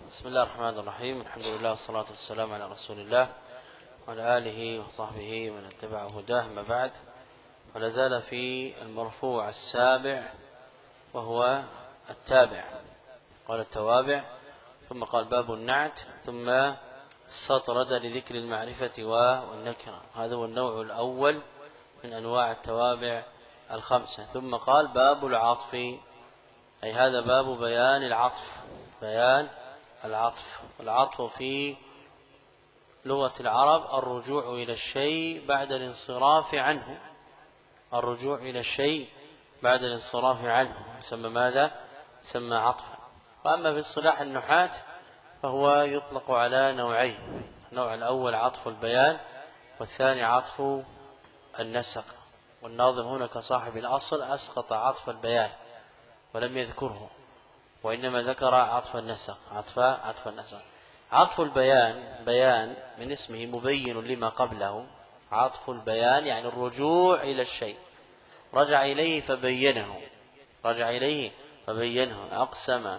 بسم الله الرحمن الرحيم. الحمد لله والصلاة والسلام على رسول الله وعلى آله وصحبه ومن اتبع هداه. ما بعد، ولا زال في المرفوع السابع وهو التابع. قال التوابع، ثم قال باب النعت، ثم استطرد لذكر المعرفة والنكرة. هذا هو النوع الأول من أنواع التوابع الخمسة. ثم قال باب العطف، أي هذا باب بيان العطف. بيان العطف. العطف في لغة العرب الرجوع إلى الشيء بعد الانصراف عنه. الرجوع إلى الشيء بعد الانصراف عنه يسمى ماذا؟ يسمى عطفا. وأما في اصطلاح النحاة فهو يطلق على نوعين: النوع الأول عطف البيان، والثاني عطف النسق. والناظم هنا كصاحب الأصل أسقط عطف البيان ولم يذكره، وإنما ذكر عطف النسق. عطف النسق. عطف البيان بيان من اسمه مبين لما قبله. عطف البيان يعني الرجوع إلى الشيء، رجع إليه فبينه. رجع إليه فبينه. أقسم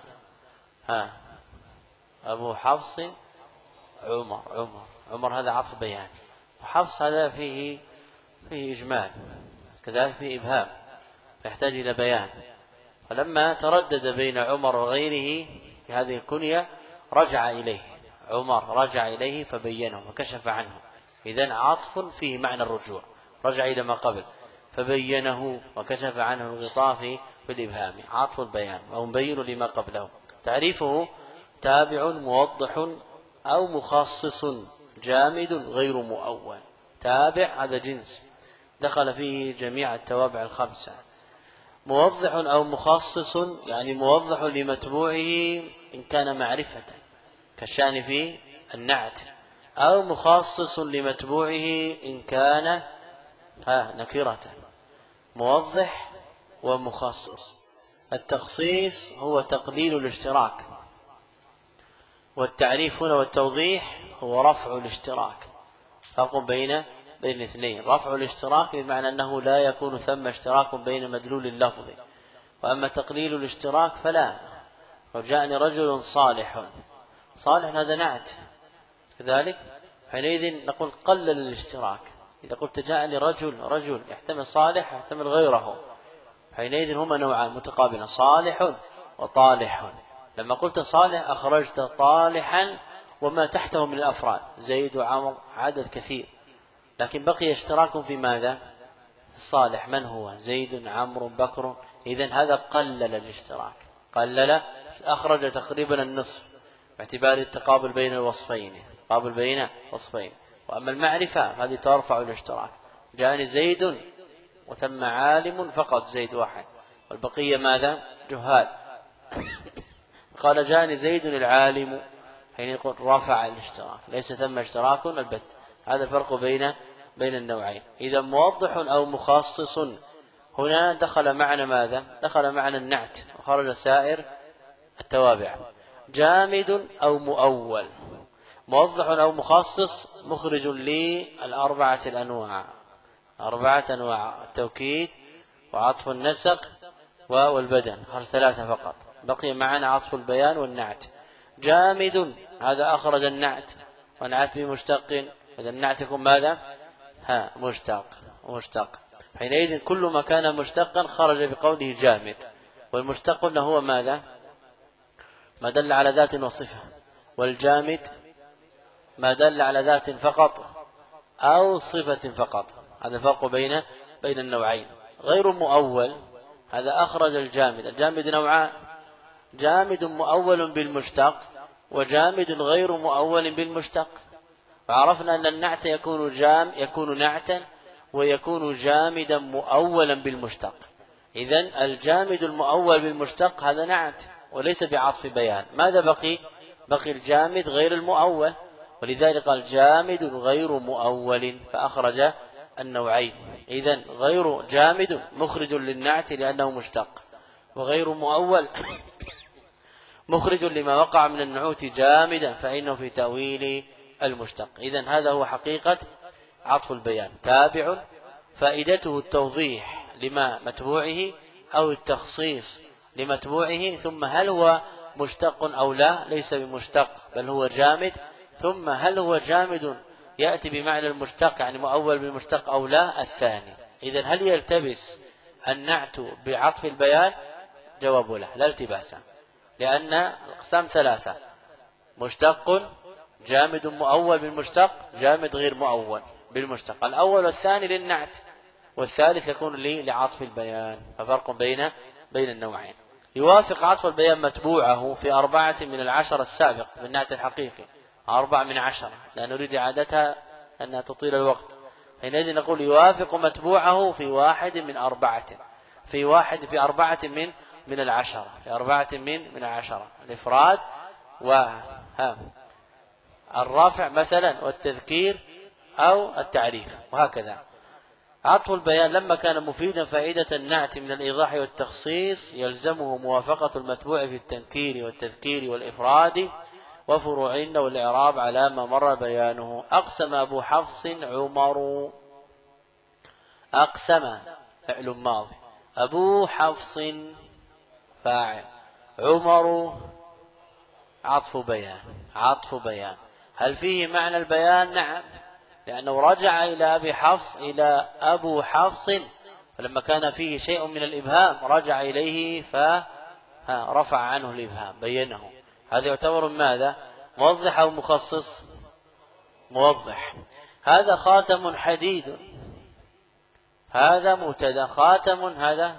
أبو حفص عمر هذا عطف بيان. وحفص هذا فيه إجمال، كذلك فيه إبهام، فيحتاج إلى بيان. فلما تردد بين عمر وغيره في هذه الكنية رجع إليه. عمر رجع إليه فبينه وكشف عنه. إذن عطف فيه معنى الرجوع، رجع إلى ما قبل فبينه وكشف عنه الغطاء في الإبهام. عطف البيان أو مبين لما قبله. تعريفه: تابع موضح أو مخصص جامد غير مؤول. تابع هذا جنس دخل فيه جميع التوابع الخمسة. موضح أو مخصص يعني موضح لمتبوعه إن كان معرفة كالشأن في النعت، أو مخصص لمتبوعه إن كان نكرة. موضح ومخصص. التخصيص هو تقليل الاشتراك، والتعريف هنا والتوضيح هو رفع الاشتراك. فرق بين الاثنين. رفع الاشتراك بمعنى أنه لا يكون ثم اشتراك بين مدلول اللفظ، وأما تقليل الاشتراك فلا. وجاءني رجل صالح هذا نعت، كذلك حينئذ نقول قلل الاشتراك. إذا قلت جاءني رجل يحتمل صالح يحتمل غيره، حينئذ هما نوعان متقابلان: صالح وطالح. لما قلت صالح أخرجت طالحا وما تحته من الأفراد، زيد وعمر، عدد كثير، لكن بقي اشتراك في ماذا؟ الصالح. من هو؟ زيد عمرو بكر. إذن هذا قلل الاشتراك، قلل، أخرج تقريبا النصف باعتبار التقابل بين الوصفين. تقابل بين وصفين. وأما المعرفة هذه ترفع الاشتراك. جاءني زيد وثم عالم فقط زيد واحد، والبقية ماذا؟ جهال. قال جاءني زيد العالم، حين يقول رفع الاشتراك، ليس ثم اشتراك البت. هذا الفرق بين النوعين. إذا موضح أو مخصص هنا دخل معنى ماذا؟ دخل معنى النعت وخرج سائر التوابع. جامد أو مؤول. موضح أو مخصص مخرج للأربعة الأنواع. أربعة أنواع: التوكيد وعطف النسق والبدن. خرج ثلاثة فقط، بقي معنا عطف البيان والنعت. جامد هذا أخرج النعت، والنعت بمشتق، إذا النعت يكون ماذا؟ مشتق. حينئذ كل ما كان مشتقا خرج بقوله جامد. والمشتق هو ماذا؟ ما دل على ذات وصفة. والجامد ما دل على ذات فقط أو صفة فقط. هذا الفرق بين النوعين. غير مؤول هذا أخرج الجامد. الجامد نوعان: جامد مؤول بالمشتق، وجامد غير مؤول بالمشتق. وعرفنا أن النعت يكون نعتا ويكون جامدا مؤولا بالمشتق. إذن الجامد المؤول بالمشتق هذا نعت وليس بعطف بيان. ماذا بقي الجامد غير المؤول، ولذلك قال جامد غير مؤول فأخرج النوعين. إذن غير جامد مخرج للنعت لأنه مشتق، وغير مؤول مخرج لما وقع من النعوت جامدا فإنه في تأويل المشتق. إذن هذا هو حقيقة عطف البيان. تابع فائدته التوضيح لما متبوعه أو التخصيص لمتبوعه. ثم هل هو مشتق أو لا؟ ليس بمشتق بل هو جامد. ثم هل هو جامد يأتي بمعنى المشتق يعني مؤول بالمشتق أو لا؟ الثاني. إذن هل يلتبس النعت بعطف البيان؟ جواب لا التباس، لأن الأقسام ثلاثة: مشتق، جامد مؤول بالمشتق، جامد غير مؤول بالمشتق. الأول والثاني للنعت، والثالث يكون لعطف البيان. ففرق بين النوعين. يوافق عطف البيان متبوعه في 4 من 10 السابق بالنعت الحقيقي، 4 من 10، لا نريد إعادتها أنها تطيل الوقت. حينئذ نقول يوافق متبوعه في 1 من 4، في 4 من 10، في 4 من 10 الإفراد والرفع مثلا والتذكير أو التعريف وهكذا. عطف البيان لما كان مفيدا فائدة النعت من الإيضاح والتخصيص يلزمه موافقة المتبوع في التنكير والتذكير والإفراد وفروعهن والإعراب على ما مر بيانه. أقسم أبو حفص عمر. أقسم فعل ماضي، أبو حفص فاعل، عمر عطف بيان. هل فيه معنى البيان؟ نعم، لأنه رجع إلى أبي حفص إلى أبو حفص، فلما كان فيه شيء من الإبهام رجع إليه فرفع عنه الإبهام بينه. هذا يعتبر ماذا؟ موضح أو مخصص؟ موضح. هذا خاتم حديد، هذا مبتدا، خاتم هذا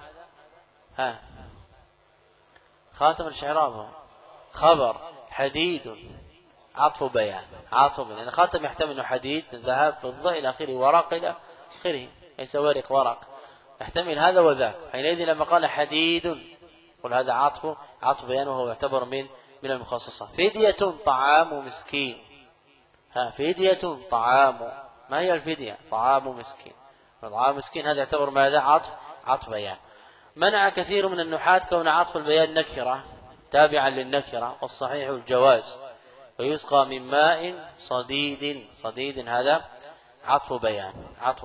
خاتم الشعراب خبر، حديد عطف بيان. يعني خاتم يحتمل حديد، ذهب، فضة إلى آخره، ورق إلى آخره، ليس ورق، يحتمل هذا وذاك. حينئذ لما قال حديد قل هذا عطف بيان، وهو يعتبر من المخصصة. فدية طعام مسكين. فدية طعام، ما هي الفدية؟ طعام مسكين. طعام مسكين هذا يعتبر ماذا؟ عطف بيان. منع كثير من النحاة كون عطف البيان نكرة تابعا للنكرة، والصحيح الجواز. ويسقى من ماء صديد هذا عطف بيان.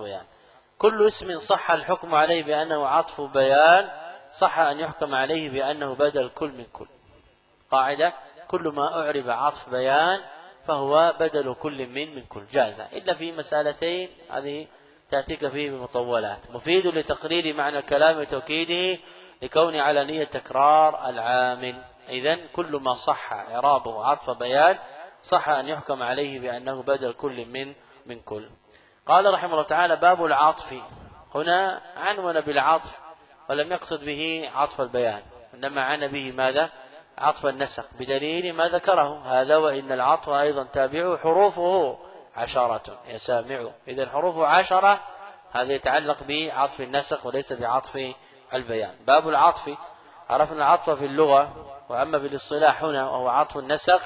كل اسم صح الحكم عليه بأنه عطف بيان صح أن يحكم عليه بأنه بدل كل من كل. قاعدة: كل ما أعرب عطف بيان فهو بدل كل من كل، جاز، إلا في مسألتين هذه تأتيك فيه بمطولات. مفيد لتقرير معنى الكلام وتوكيده لكون على نية تكرار العامل. إذن كل ما صح إعرابه عطف بيان صح أن يحكم عليه بأنه بدل كل من كل. قال رحمه الله تعالى: باب العطف. هنا عنون بالعطف ولم يقصد به عطف البيان، إنما عنى به ماذا؟ عطف النسق، بدليل ما ذكره هذا: وإن العطف أيضا تابعه حروفه 10 يا سامع. إذن حروفه 10 هذا يتعلق بعطف النسق وليس بعطف البيان. باب العطف. عرفنا العطف في اللغة، وأما في الاصطلاح هنا وهو عطف النسق.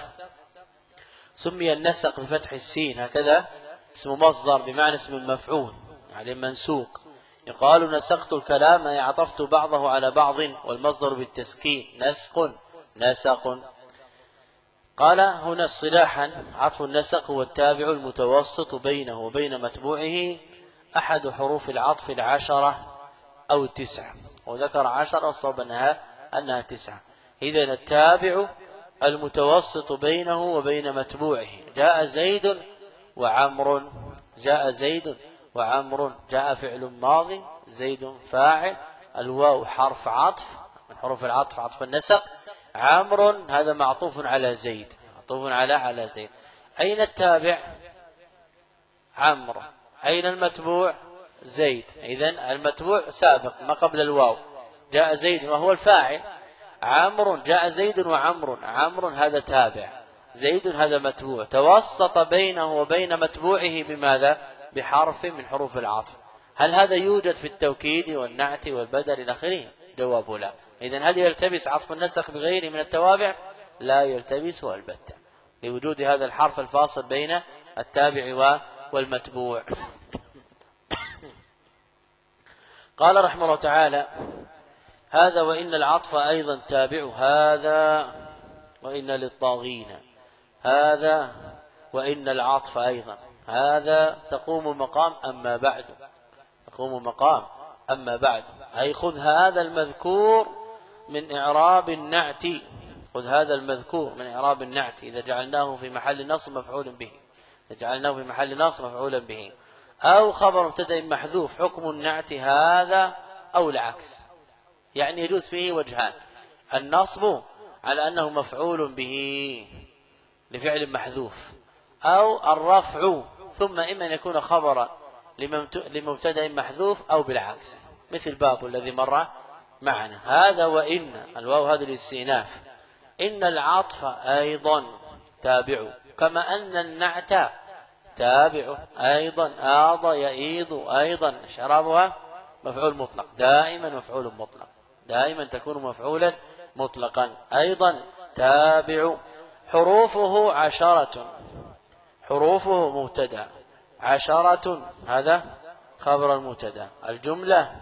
سمي النسق بفتح السين، هكذا اسم مصدر بمعنى اسم المفعول يعني منسوق. يقال نسقت الكلام أي عطفت بعضه على بعض، والمصدر بالتسكين نسق. قال هنا اصطلاحا: عطف النسق هو التابع المتوسط بينه وبين متبوعه أحد حروف العطف 10 أو 9، وذكر 10 والصواب أنها 9. إذن التابع المتوسط بينه وبين متبوعه. جاء زيد وعمر، جاء فعل ماضي، زيد فاعل، الواو حرف عطف من حروف العطف عطف النسق، عمر هذا معطوف على زيد، على زيد. أين التابع؟ عمرو. أين المتبوع؟ زيد. إذن المتبوع سابق ما قبل الواو، جاء زيد وهو الفاعل، عمرو جاء زيد وعمر، عمرو هذا تابع، زيد هذا متبوع، توسط بينه وبين متبوعه بماذا؟ بحرف من حروف العطف. هل هذا يوجد في التوكيد والنعت والبدل إلى آخره؟ جواب لا. إذن هل يلتبس عطف النسق بغيره من التوابع؟ لا يلتبس البتة، لوجود هذا الحرف الفاصل بين التابع والمتبوع. قال رحمه الله تعالى: هذا وإن العطف أيضا تابع هذا وإن للطاغين. هذا وإن العطف أيضا، هذا تقوم مقام أما بعد، أي خذ هذا المذكور من إعراب النعت خذ هذا المذكور من إعراب النعت إذا جعلناه في محل نصب مفعول به، إذا جعلناه في محل نصب مفعولا به، أو خبر مبتدأ محذوف حكم النعت هذا أو العكس. يعني يجوز فيه وجهان: النصب على أنه مفعول به لفعل محذوف، أو الرفع ثم إما أن يكون خبرا لمبتدأ محذوف أو بالعكس، مثل باب الذي مر معنا. هذا وإن الواو هذا الاستئناف، إن العطف أيضا تابع، كما أن النعت تابع أيضا. آض يئيض أيضا شرابها مفعول مطلق، دائما مفعول مطلق، دائما تكون مفعولا مطلقا. أيضا تابع. حروفه 10، حروفه مبتدا، 10 هذا خبر المبتدا. الجملة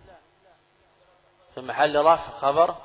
في محل رفع خبر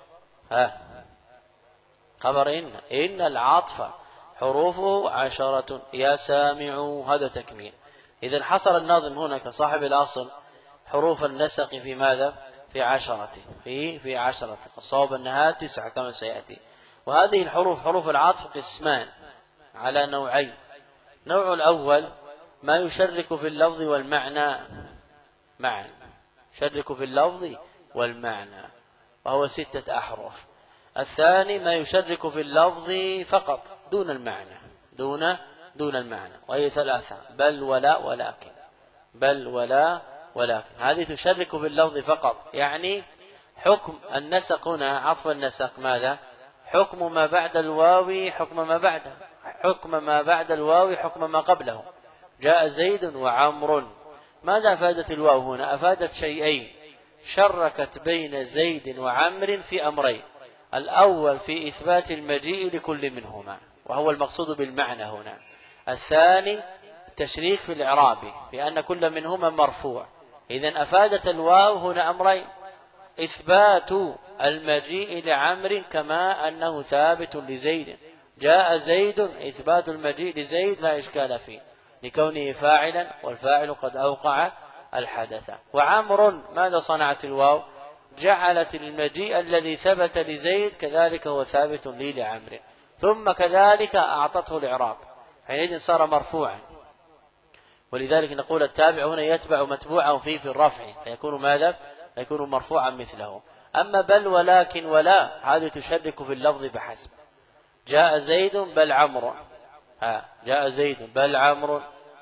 خبر إن العطف حروفه 10 يا سامع، هذا تكميل. إذا حصل الناظم هنا كصاحب الأصل حروف النسق في ماذا؟ في 10، في 10. الصواب أنها 9 كما سيأتي. وهذه الحروف حروف العطف قسمان على نوعين: نوع الأول ما يشرك في اللفظ والمعنى معا، يشرك في اللفظ والمعنى وهو 6 أحرف. الثاني ما يشرك في اللفظ فقط دون المعنى، دون المعنى، وهي 3: بل ولا ولكن، بل ولا ولكن. هذه تشرك في اللفظ فقط، يعني حكم النسق هنا عطف النسق ماذا؟ حكم ما بعد الواو حكم ما بعده، حكم ما بعد الواو حكم ما قبله. جاء زيد وعمر، ماذا أفادت الواو هنا؟ أفادت شيئين: شركت بين زيد وعمر في أمرين: الأول في إثبات المجيء لكل منهما وهو المقصود بالمعنى هنا، الثاني التشريك في الإعراب بأن كل منهما مرفوع. إذن أفادت الواو هنا أمرين: إثبات المجيء لعمر كما أنه ثابت لزيد. جاء زيد، إثبات المجيء لزيد لا إشكال فيه لكونه فاعلا والفاعل قد أوقع الحدث. وعمر ماذا صنعت الواو؟ جعلت المجيء الذي ثبت لزيد كذلك هو ثابت لي لعمر، ثم كذلك أعطته الإعراب، حينئذ صار مرفوعا. ولذلك نقول التابع هنا يتبع متبوعه فيه في الرفع فيكون ماذا؟ فيكون مرفوعا مثله. أما بل ولكن ولا هذه تشرك في اللفظ بحسب. جاء زيد بل عمرو، جاء زيد بل عمرو،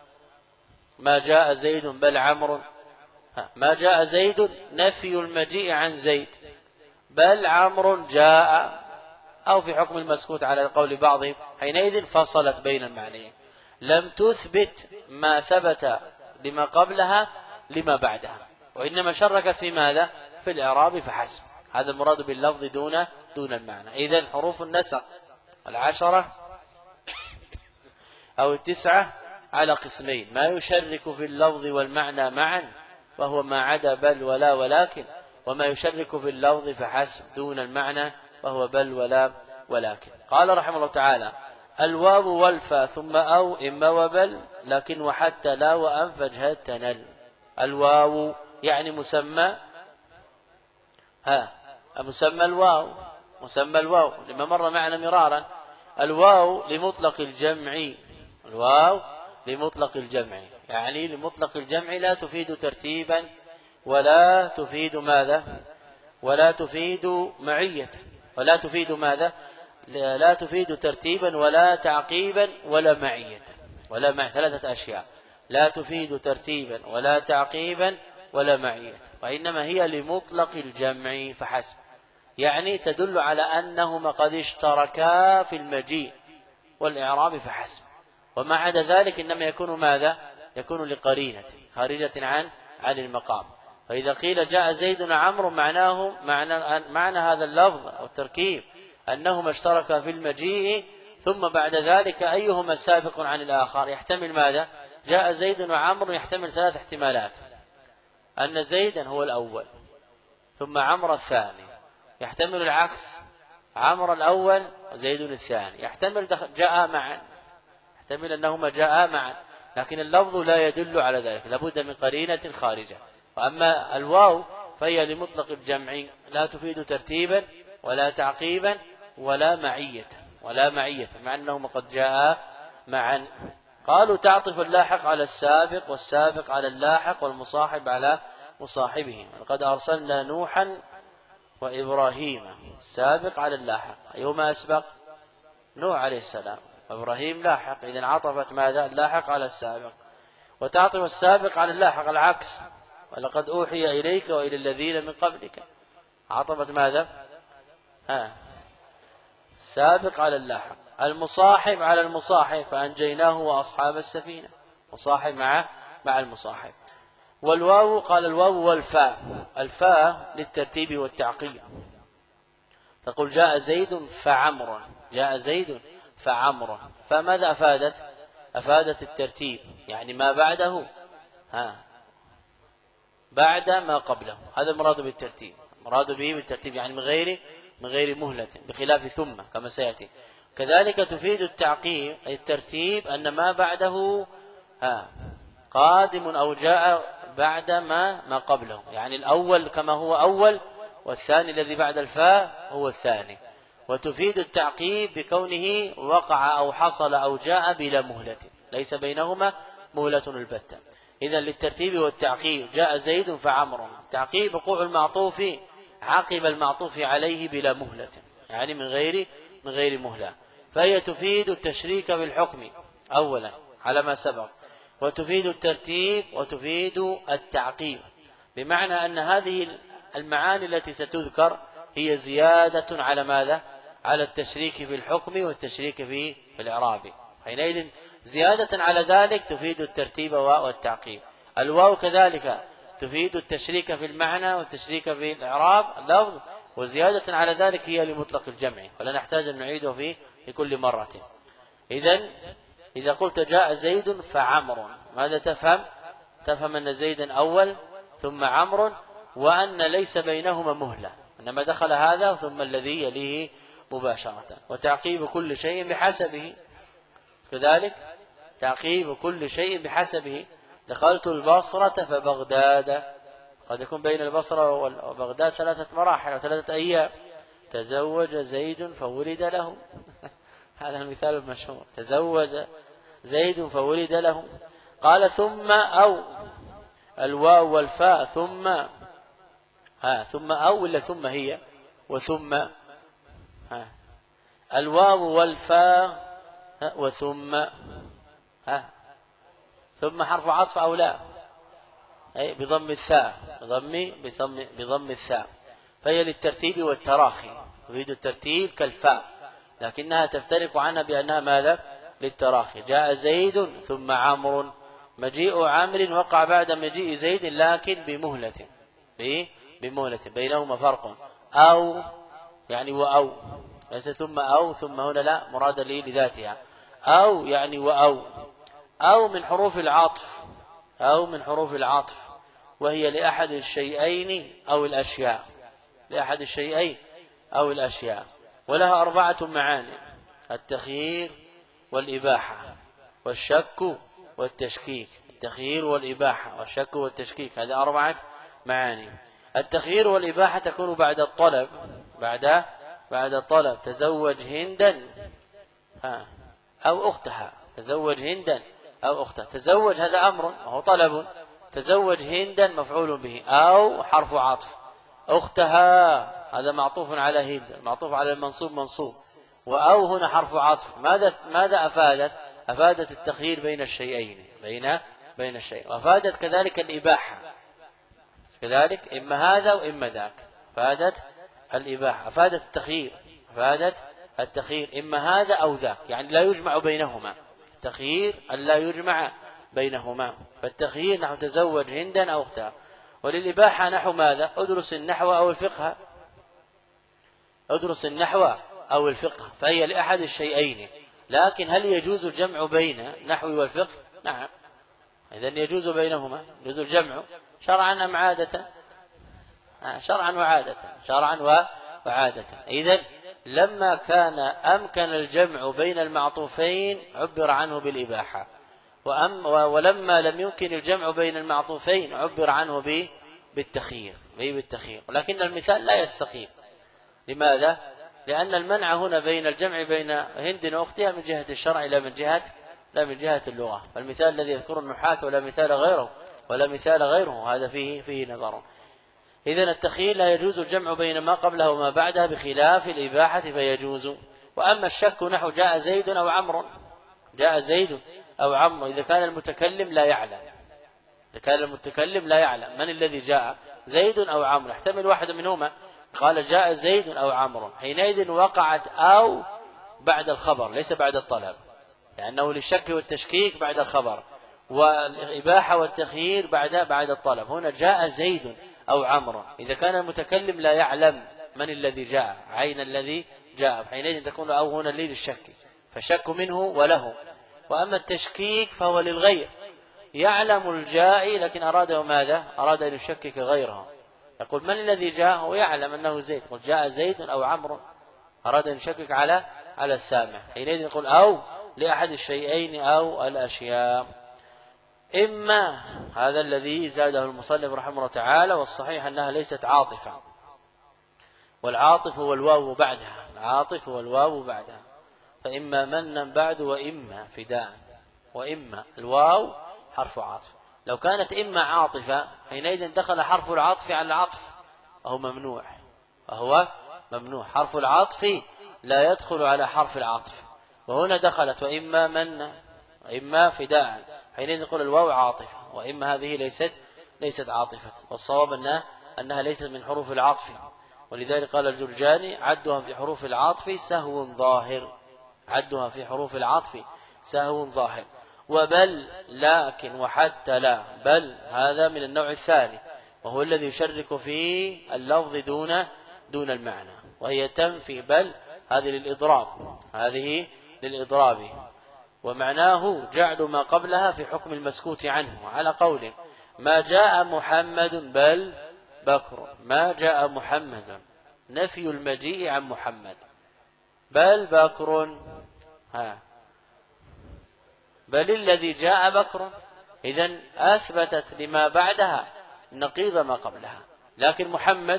ما جاء زيد بل عمرو، ما جاء زيد نفي المجيء عن زيد، بل عمرو جاء، أو في حكم المسكوت على قول بعضهم، حينئذ فصلت بين المعنيين، لم تثبت ما ثبت لما قبلها لما بعدها، وإنما شركت في ماذا؟ في الإعراب فحسب. هذا المراد باللفظ دون المعنى. إذن حروف النسق 10 أو 9 على قسمين: ما يشرك في اللفظ والمعنى معا وهو ما عدا بل ولا ولكن، وما يشرك في اللفظ فحسب دون المعنى وهو بل ولا ولكن. قال رحمه الله تعالى: الواو والفا ثم أو إما وبل لكن وحتى لا وأنفج هل تنل. الواو يعني مسمى مسمى الواو، مسمى الواو لما مر معنا مرارا. الواو لمطلق الجمع، الواو لمطلق الجمع، يعني لمطلق الجمع لا تفيد ترتيبا ولا تفيد ماذا؟ ولا تفيد معية، ولا تفيد ماذا؟ لا تفيد ترتيبا ولا تعقيبا ولا معية، ولا مع 3 أشياء: لا تفيد ترتيبا ولا تعقيبا ولا معية، وإنما هي لمطلق الجمع فحسب، يعني تدل على أنهما قد اشتركا في المجيء والإعراب فحسب. وما عدا ذلك إنما يكون ماذا؟ يكون لقرينة خارجة عن المقام. فإذا قيل جاء زيد وعمرو معنى هذا اللفظ أو التركيب أنهما اشتركا في المجيء، ثم بعد ذلك أيهما سابق عن الآخر. يحتمل ماذا؟ جاء زيد وعمرو يحتمل 3 احتمالات: أن زيدا هو الأول ثم عمرو الثاني، يحتمل العكس عمرو الأول وزيد الثاني، يحتمل جاء معا، يحتمل أنهما جاء معا، لكن اللفظ لا يدل على ذلك، لابد من قرينة خارجة. وأما الواو فهي لمطلق الجمع لا تفيد ترتيبا ولا تعقيبا ولا معية، ولا معية، مع أنهما قد جاء معا. قالوا تعطف اللاحق على السابق، والسابق على اللاحق، والمصاحب على مصاحبه. لقد أرسلنا نوحا وإبراهيم، السابق على اللاحق، أيهما أسبق؟ نوح عليه السلام، وإبراهيم لاحق، إذن عطفت ماذا؟ اللاحق على السابق. وتعطف السابق على اللاحق العكس، ولقد أوحي إليك وإلى الذين من قبلك، عطفت ماذا؟ السابق على اللاحق. المصاحب على المصاحب، فأنجيناه وأصحاب السفينة، مصاحب مع المصاحب. والواو، قال الواو والفاء، الفاء للترتيب والتعقيب. تقول جاء زيد فعمر، جاء زيد فعمر، فماذا أفادت؟ أفادت الترتيب، يعني ما بعده بعد ما قبله، هذا المراد بالترتيب، المراد به بالترتيب يعني من غير مهلة، بخلاف ثم كما سيأتي. كذلك تفيد التعقيب أي الترتيب أن ما بعده قادم أو جاء بعد ما قبله، يعني الأول كما هو أول، والثاني الذي بعد الفاء هو الثاني. وتفيد التعقيب بكونه وقع أو حصل أو جاء بلا مهلة، ليس بينهما مهلة البتة. إذن للترتيب والتعقيب جاء زيد فعمر، تعقيب وقوع المعطوف عقب المعطوف عليه بلا مهلة، يعني من غير مهلة. فهي تفيد التشريك بالحكم أولا على ما سبق، وتفيد الترتيب وتفيد التعقيب، بمعنى أن هذه المعاني التي ستذكر هي زيادة على ماذا؟ على التشريك في الحكم والتشريك في الإعراب. حينئذ زيادة على ذلك تفيد الترتيب والتعقيب. الواو كذلك تفيد التشريك في المعنى والتشريك في الإعراب اللفظ، وزيادة على ذلك هي لمطلق الجمع، ولا نحتاج أن نعيده في كل مرة. إذن إذا قلت جاء زيد فعمر، ماذا تفهم؟ تفهم أن زيدا أول ثم عمر، وأن ليس بينهما مهلة، إنما دخل هذا ثم الذي يليه مباشرة. وتعقيب كل شيء بحسبه، كذلك تعقيب كل شيء بحسبه. دخلت البصرة فبغداد، قد يكون بين البصرة وبغداد 3 مراحل و3 أيام. تزوج زيد فولد له هذا المثال المشهور، تزوج زيد فولد له. قال ثم أو، الواو والفاء ثم ثم أو ولا ثم هي وثم الواو والفاء وثم ثم حرف عطف أو لا؟ أي بضم الثاء، بضم الثاء، فهي للترتيب والتراخي، تريد الترتيب كالفاء، لكنها تفترق عنها بأنها ماذا؟ للتراخي. جاء زيد ثم عمرو، مجيء عمرو وقع بعد مجيء زيد لكن بمهلة، بينهما فرق. أو يعني وأو، ليس ثم أو، ثم هنا لا مراد لي لذاتها، أو يعني وأو، أو من حروف العطف، أو من حروف العطف، وهي لأحد الشيئين أو الأشياء، لأحد الشيئين أو الأشياء. ولها 4 معاني: التخيير والإباحة والشك والتشكيك. التخيير والإباحة والشك والتشكيك، هذه 4 معاني. التخيير والإباحة تكون بعد الطلب، بعد الطلب. تزوج هندا أو أختها، تزوج هندا أو أختها. تزوج هذا أمر وهو طلب، تزوج هندا مفعول به أو حرف عطف. أختها هذا معطوف على هند، معطوف على المنصوب منصوب، وأو هنا حرف عطف. ماذا أفادت؟ أفادت التخيير بين الشيئين، بين الشيء. وأفادت كذلك الإباحة، كذلك إما هذا وإما ذاك. أفادت الإباحة، أفادت التخيير، أفادت التخيير إما هذا أو ذاك، يعني لا يجمع بينهما، التخيير أن لا يجمع بينهما. فالتخيير نحو تزوج هندا أو أختها. وللإباحة نحو ماذا؟ أدرس النحو أو الفقه، أدرس النحو أو الفقه، فهي لأحد الشيئين. لكن هل يجوز الجمع بين النحو والفقه؟ نعم، إذن يجوز بينهما، يجوز الجمع شرعا أم عادة؟ شرعا وعادة، شرعا وعادة. إذن لما كان أمكن الجمع بين المعطوفين عبر عنه بالإباحة، ولما لم يمكن الجمع بين المعطوفين عبر عنه بالتخيير، ولكن المثال لا يستقيم. لماذا؟ لأن المنع هنا بين الجمع بين هند وأختها من جهة الشرع لا من جهة اللغة. فالمثال الذي يذكر النحاة ولا مثال غيره هذا فيه نظر. إذن التخيير لا يجوز الجمع بين ما قبله وما بعده بخلاف الإباحة فيجوز. وأما الشك نحو جاء زيد أو عمرو إذا كان المتكلم لا يعلم من الذي جاء زيد أو عمرو، احتمل واحد منهما، قال جاء زيد أو عمرو، حينئذ وقعت أو بعد الخبر ليس بعد الطلب، لأنه للشك والتشكيك بعد الخبر، والإباحة والتخيير بعد الطلب. هنا جاء زيد أو عمرو إذا كان المتكلم لا يعلم من الذي جاء عين الذي جاء، حينئذ تكون أو هنا للشك، فالشك منه وله. وأما التشكيك فهو للغير، يعلم الجائي لكن أراده ماذا؟ أراد أن يشكك غيره، يقول من الذي جاء؟ هو يعلم أنه زيد، يقول جاء زيد أو عمرو، أراد أن يشكك على السامع، حينئذ يقول أو لأحد الشيئين أو الأشياء. إما هذا الذي زاده المصنف رحمه الله تعالى، والصحيح أنها ليست عاطفة، والعاطف هو الواو بعدها، فإما منا بعد وإما فداء، وإما الواو حرف عطف. لو كانت إما عاطفة حينئذ دخل حرف العطف على العطف وهو ممنوع، حرف العطف لا يدخل على حرف العطف، وهنا دخلت وإما من وإما فداء، حينئذ نقول الواو عاطفة، وإما هذه ليست عاطفة، والصواب أنها ليست من حروف العطف، ولذلك قال الجرجاني عدها في حروف العطف سهو ظاهر. وبل لكن وحتى لا، بل هذا من النوع الثاني، وهو الذي يشرك في اللفظ دون المعنى، وهي تنفي بل هذه للإضراب، ومعناه جعل ما قبلها في حكم المسكوت عنه، على قول ما جاء محمد بل بكر، ما جاء محمد نفي المجيء عن محمد، بل بكر بل الذي جاء بكر، إذن أثبتت لما بعدها نقيض ما قبلها، لكن محمد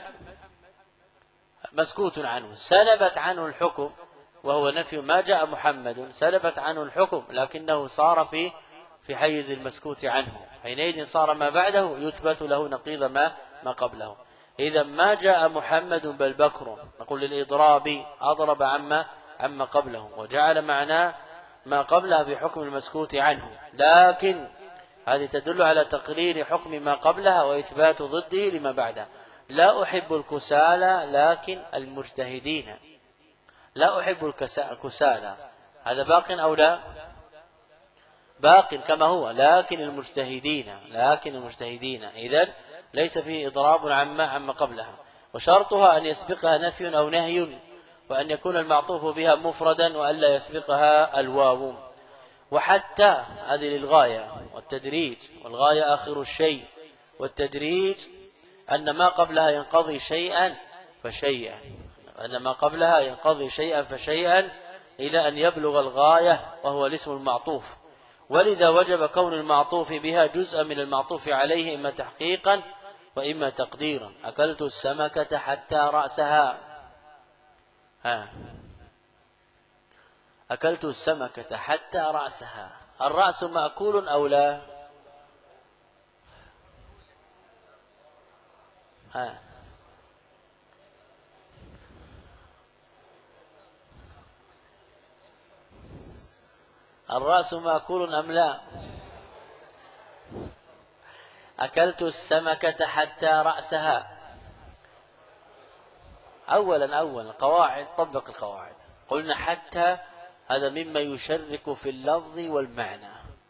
مسكوت عنه، سلبت عنه الحكم، وهو نفي ما جاء محمد، سلبت عنه الحكم لكنه صار في حيز المسكوت عنه، حينئذ صار ما بعده يثبت له نقيض ما قبله. إذا ما جاء محمد بل بكر، نقول للإضراب أضرب عما قبله، وجعل معناه ما قبلها بحكم المسكوت عنه، لكن هذه تدل على تقرير حكم ما قبلها وإثبات ضده لما بعده. لا أحب الكسالى لكن المجتهدين، لا أحب الكسالى، هذا باق أو لا؟ باق كما هو، لكن المجتهدين إذن ليس فيه إضراب عما قبلها. وشرطها أن يسبقها نفي أو نهي، وأن يكون المعطوف بها مفردا، وألا يسبقها الواو. وحتى هذه للغاية والتدريج، والغاية آخر الشيء، والتدريج أن ما قبلها ينقضي شيئا فشيئا إلى أن يبلغ الغاية، وهو الاسم المعطوف، ولذا وجب كون المعطوف بها جزءا من المعطوف عليه، إما تحقيقا وإما تقديرا. أكلت السمكة حتى رأسها، أكلت السمكة حتى رأسها، الرأس مأكول أو لا؟ الرأس مأكول أم لا؟ أكلت السمكة حتى رأسها. أولا قواعد، طبق القواعد. قلنا حتى هذا مما يشرك في اللفظ والمعنى،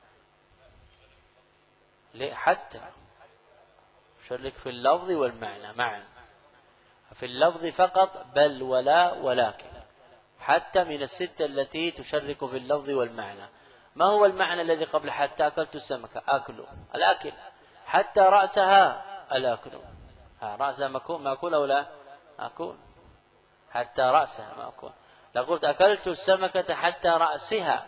حتى يشرك في اللفظ والمعنى معا، في اللفظ فقط بل ولا ولكن، حتى من الستة التي تشرك في اللفظ والمعنى. ما هو المعنى الذي قبل حتى؟ أكلت السمكة أكل، الأكل، حتى رأسها الأكل، رأسها مأكول أو لا؟ أكل، حتى رأسها مأكول. لو قلت أكلت السمكة حتى رأسها،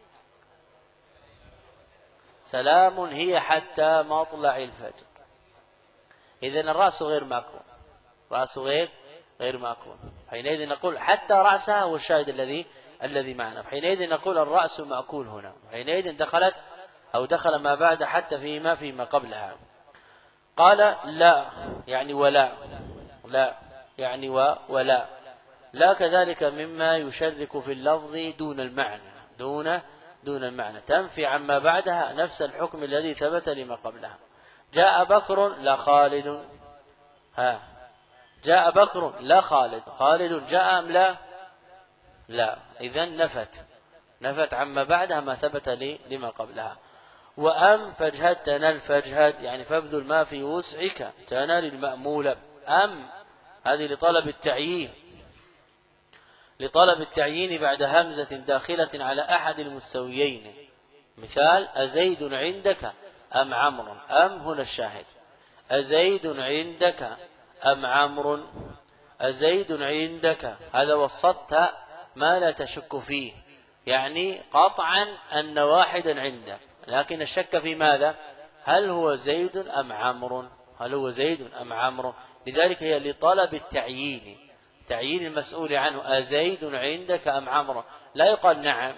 سلام هي حتى مطلع الفجر، إذن الرأس غير مأكول، رأس غير مأكول. حينئذ نقول حتى رأسها هو الشاهد الذي معنا. حينئذ نقول الرأس مأكول هنا. حينئذ دخلت أو دخل ما بعد حتى فيما قبلها. قال لا يعني ولا، لا يعني ولا. لا كذلك مما يشرك في اللفظ دون المعنى، دون المعنى، تنفي عما بعدها نفس الحكم الذي ثبت لما قبلها. جاء بكر لا خالد، جاء بكر لا خالد، خالد جاء أم لا، إذن نفت عما بعدها ما ثبت لما قبلها. وأم فاجهد تنال، فاجهد يعني فابذل ما في وسعك تنال المأمول. أم هذه لطلب التعيين بعد همزة داخلة على أحد المستويين. مثال أزيد عندك أم عمرو، أم هنا الشاهد، أزيد عندك أم عمرو، أزيد عندك، هذا وسطت ما لا تشك فيه، يعني قطعا أن واحدا عندك، لكن الشك في ماذا؟ هل هو زيد أم عمرو؟ هل هو زيد أم عمرو؟ لذلك هي لطلب التعيين، تعيين المسؤول عنه، أزيد عندك أم عمرو. لا يقال نعم،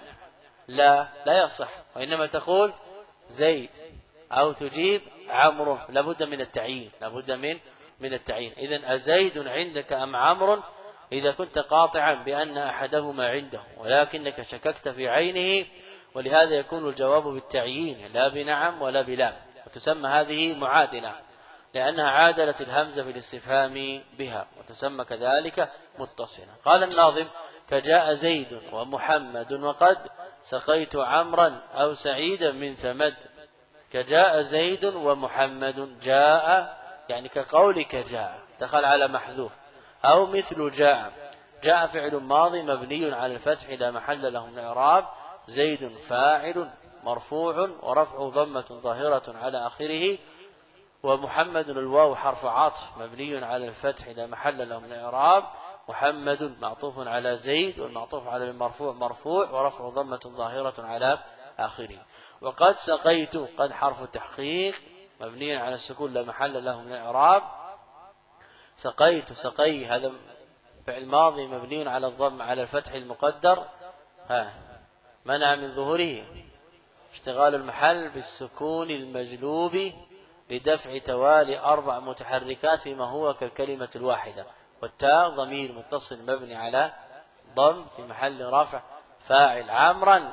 لا يصح، وإنما تقول زيد أو تجيب عمرو، لابد من التعيين، لابد من التعيين. إذن أزيد عندك أم عمرو إذا كنت قاطعا بأن أحدهما عنده ولكنك شككت في عينه، ولهذا يكون الجواب بالتعيين لا بنعم ولا بلا، وتسمى هذه معادلة لأنها عادلت الهمزة في الاستفهام بها، وتسمى كذلك متصلة. قال الناظم كجاء زيد ومحمد وقد سقيت عمرا أو سعيدا من ثمد. كجاء زيد ومحمد، جاء يعني كقولك جاء دخل على محذوف، أو مثل جاء فعل ماضي مبني على الفتح لا محل له من إعراب، زيد فاعل مرفوع ورفع ضمة ظاهرة على آخره، ومحمد الواو حرف عطف مبني على الفتح لا محل له من إعراب، محمد معطوف على زيد والمعطوف على المرفوع مرفوع ورفع ضمة ظاهرة على آخره. وقد سقيت، قد حرف تحقيق مبني على السكون لا محل له من إعراب، سقيت سقي هذا فعل ماضي مبني على الضم على الفتح المقدر، منع من ظهوره اشتغال المحل بالسكون المجلوب لدفع توالي 4 متحركات فيما هو كالكلمة الواحدة، والتاء ضمير متصل مبني على ضم في محل رفع فاعل، عمرا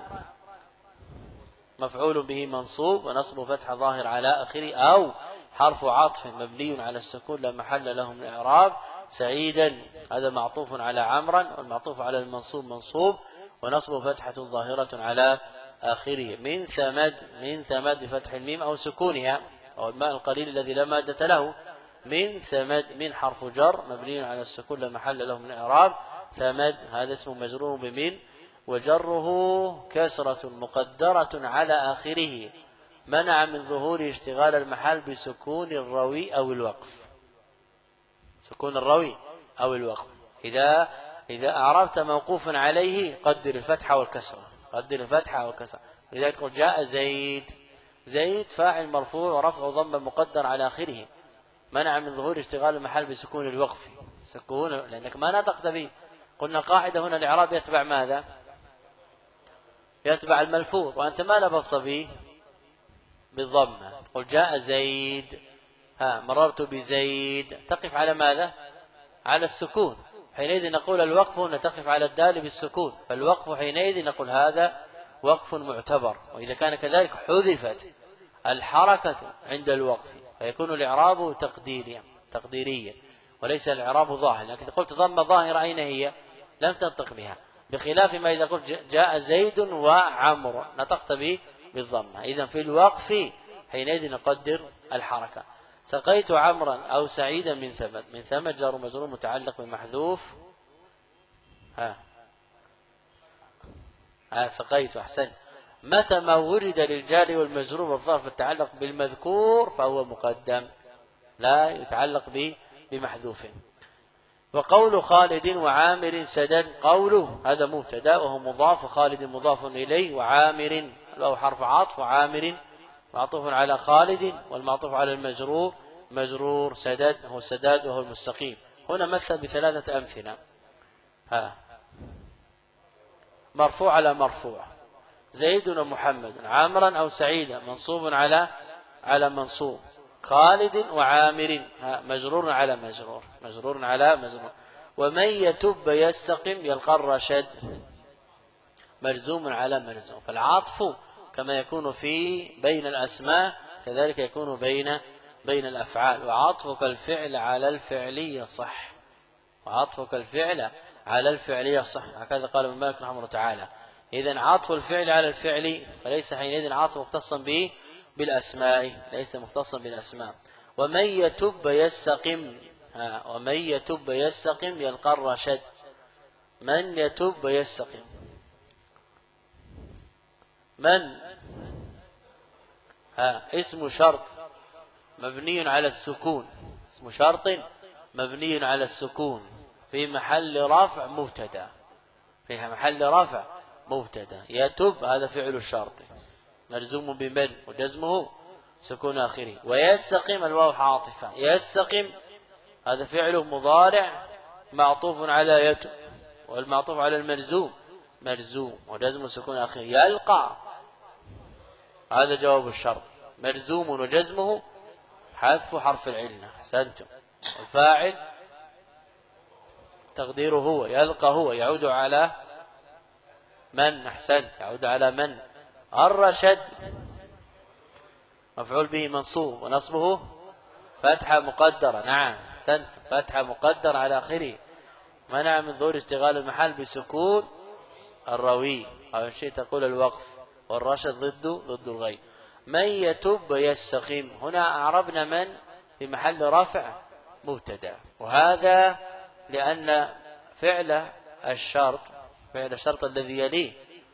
مفعول به منصوب ونصب فتح ظاهر على آخره، أو حرف عطف مبني على السكون لا محل له من إعراب، سعيدا هذا معطوف على عمرا والمعطوف على المنصوب منصوب ونصب فتحة ظاهرة على آخره. من ثمد بفتح الميم أو سكونها، أو الماء القليل الذي لا مادة له، من ثمد، من حرف جر مبني على السكون لا محل له من إعراب، ثمد هذا اسم مجرور بمن وجره كسرة مقدرة على آخره، منع من ظهور اشتغال المحل بسكون الروي أو الوقف، سكون الروي أو الوقف. إذا أعربت موقوفا عليه قدر الفتحة والكسرة، قدر الفتحة والكسرة. لذلك تقول جاء زيد فاعل مرفوع ورفع ضم مقدر على آخره، منع من ظهور اشتغال المحل بسكون الوقف، سكون لأنك ما نطقت به. قلنا القاعدة هنا الإعراب يتبع ماذا؟ يتبع الملفوظ، وأنت ما لفظت به بالضمة. قل جاء زيد، مررت بزيد، تقف على ماذا؟ على السكون. حينئذ نقول الوقف هنا تقف على الدال بالسكون، فالوقف حينئذ نقول هذا وقف معتبر. وإذا كان كذلك حذفت الحركة عند الوقف فيكون الإعراب تقديريا وليس الإعراب ظاهر. لكن قلت ضم ظاهرة أين هي؟ لم تنطق بها، بخلاف ما إذا قلت جاء زيد وعمر نطقت به بالضمة. إذن في الوقف حينئذ نقدر الحركة. سقيت عمرا أو سعيدا من ثمد، من ثمد جار مجرور متعلق بمحذوف، سقيت أحسن. متى ما ورد للجار والمجرور والظرف التعلق بالمذكور فهو مقدم لا يتعلق بمحذوف. وقول خالد وعامر سدد، قوله هذا مبتدا وهو مضاف، وخالد مضاف إليه، وعامر له حرف عطف، وعامر معطوف على خالد والمعطوف على المجرور مجرور، سدد هو السداد وهو المستقيم. هنا مثل ب3 أمثلة. ها مرفوع على مرفوع. زيد ومحمد، عامرا أو سعيدا، منصوب على منصوب. خالد وعامر، مجرور على مجرور، مجرور على مجرور. ومن يتب يستقم يلقى الرشد، مجزوم على مجزوم. فالعطف كما يكون في بين الأسماء كذلك يكون بين الأفعال. وعطفك الفعل على الفعل يصح، وعطفك الفعل على الفعل يصح، هكذا قال ابن مالك رحمه الله تعالى. إذن عطف الفعل على الفعل فليس حينئذ عطف مختصا به بالأسماء، ليس مختصا بالأسماء. ومن يتب يستقم، ومن يتب يستقم يلقى الرشد. من يتب يستقم، من اسم شرط مبني على السكون، اسم شرط مبني على السكون في محل رفع مبتدا، في محل رفع مبتدا. يتب هذا فعل الشرط مجزوم بمن وجزمه سكون آخره. ويستقم الواو عاطفة، يستقم هذا فعل مضارع معطوف على يتب، والمعطوف على المجزوم مجزوم وجزم سكون آخره. يلقى هذا جواب الشرط مجزوم وجزمه حذف حرف العلة. أحسنتم. الفاعل تقديره هو، يلقى هو يعود على من؟ أحسنت، يعود على من؟ الرشد مفعول به منصوب ونصبه فتحة مقدرة. نعم أحسنت، فتحة مقدرة على آخره، منع من ظهور اشتغال المحل بسكون الروي، أو إن شئت تقول الوقف. والرشد ضد الغيب. من يتب يستقيم، هنا أعربنا من في محل رفع مبتدا، وهذا لأن فعل الشرط الذي يليه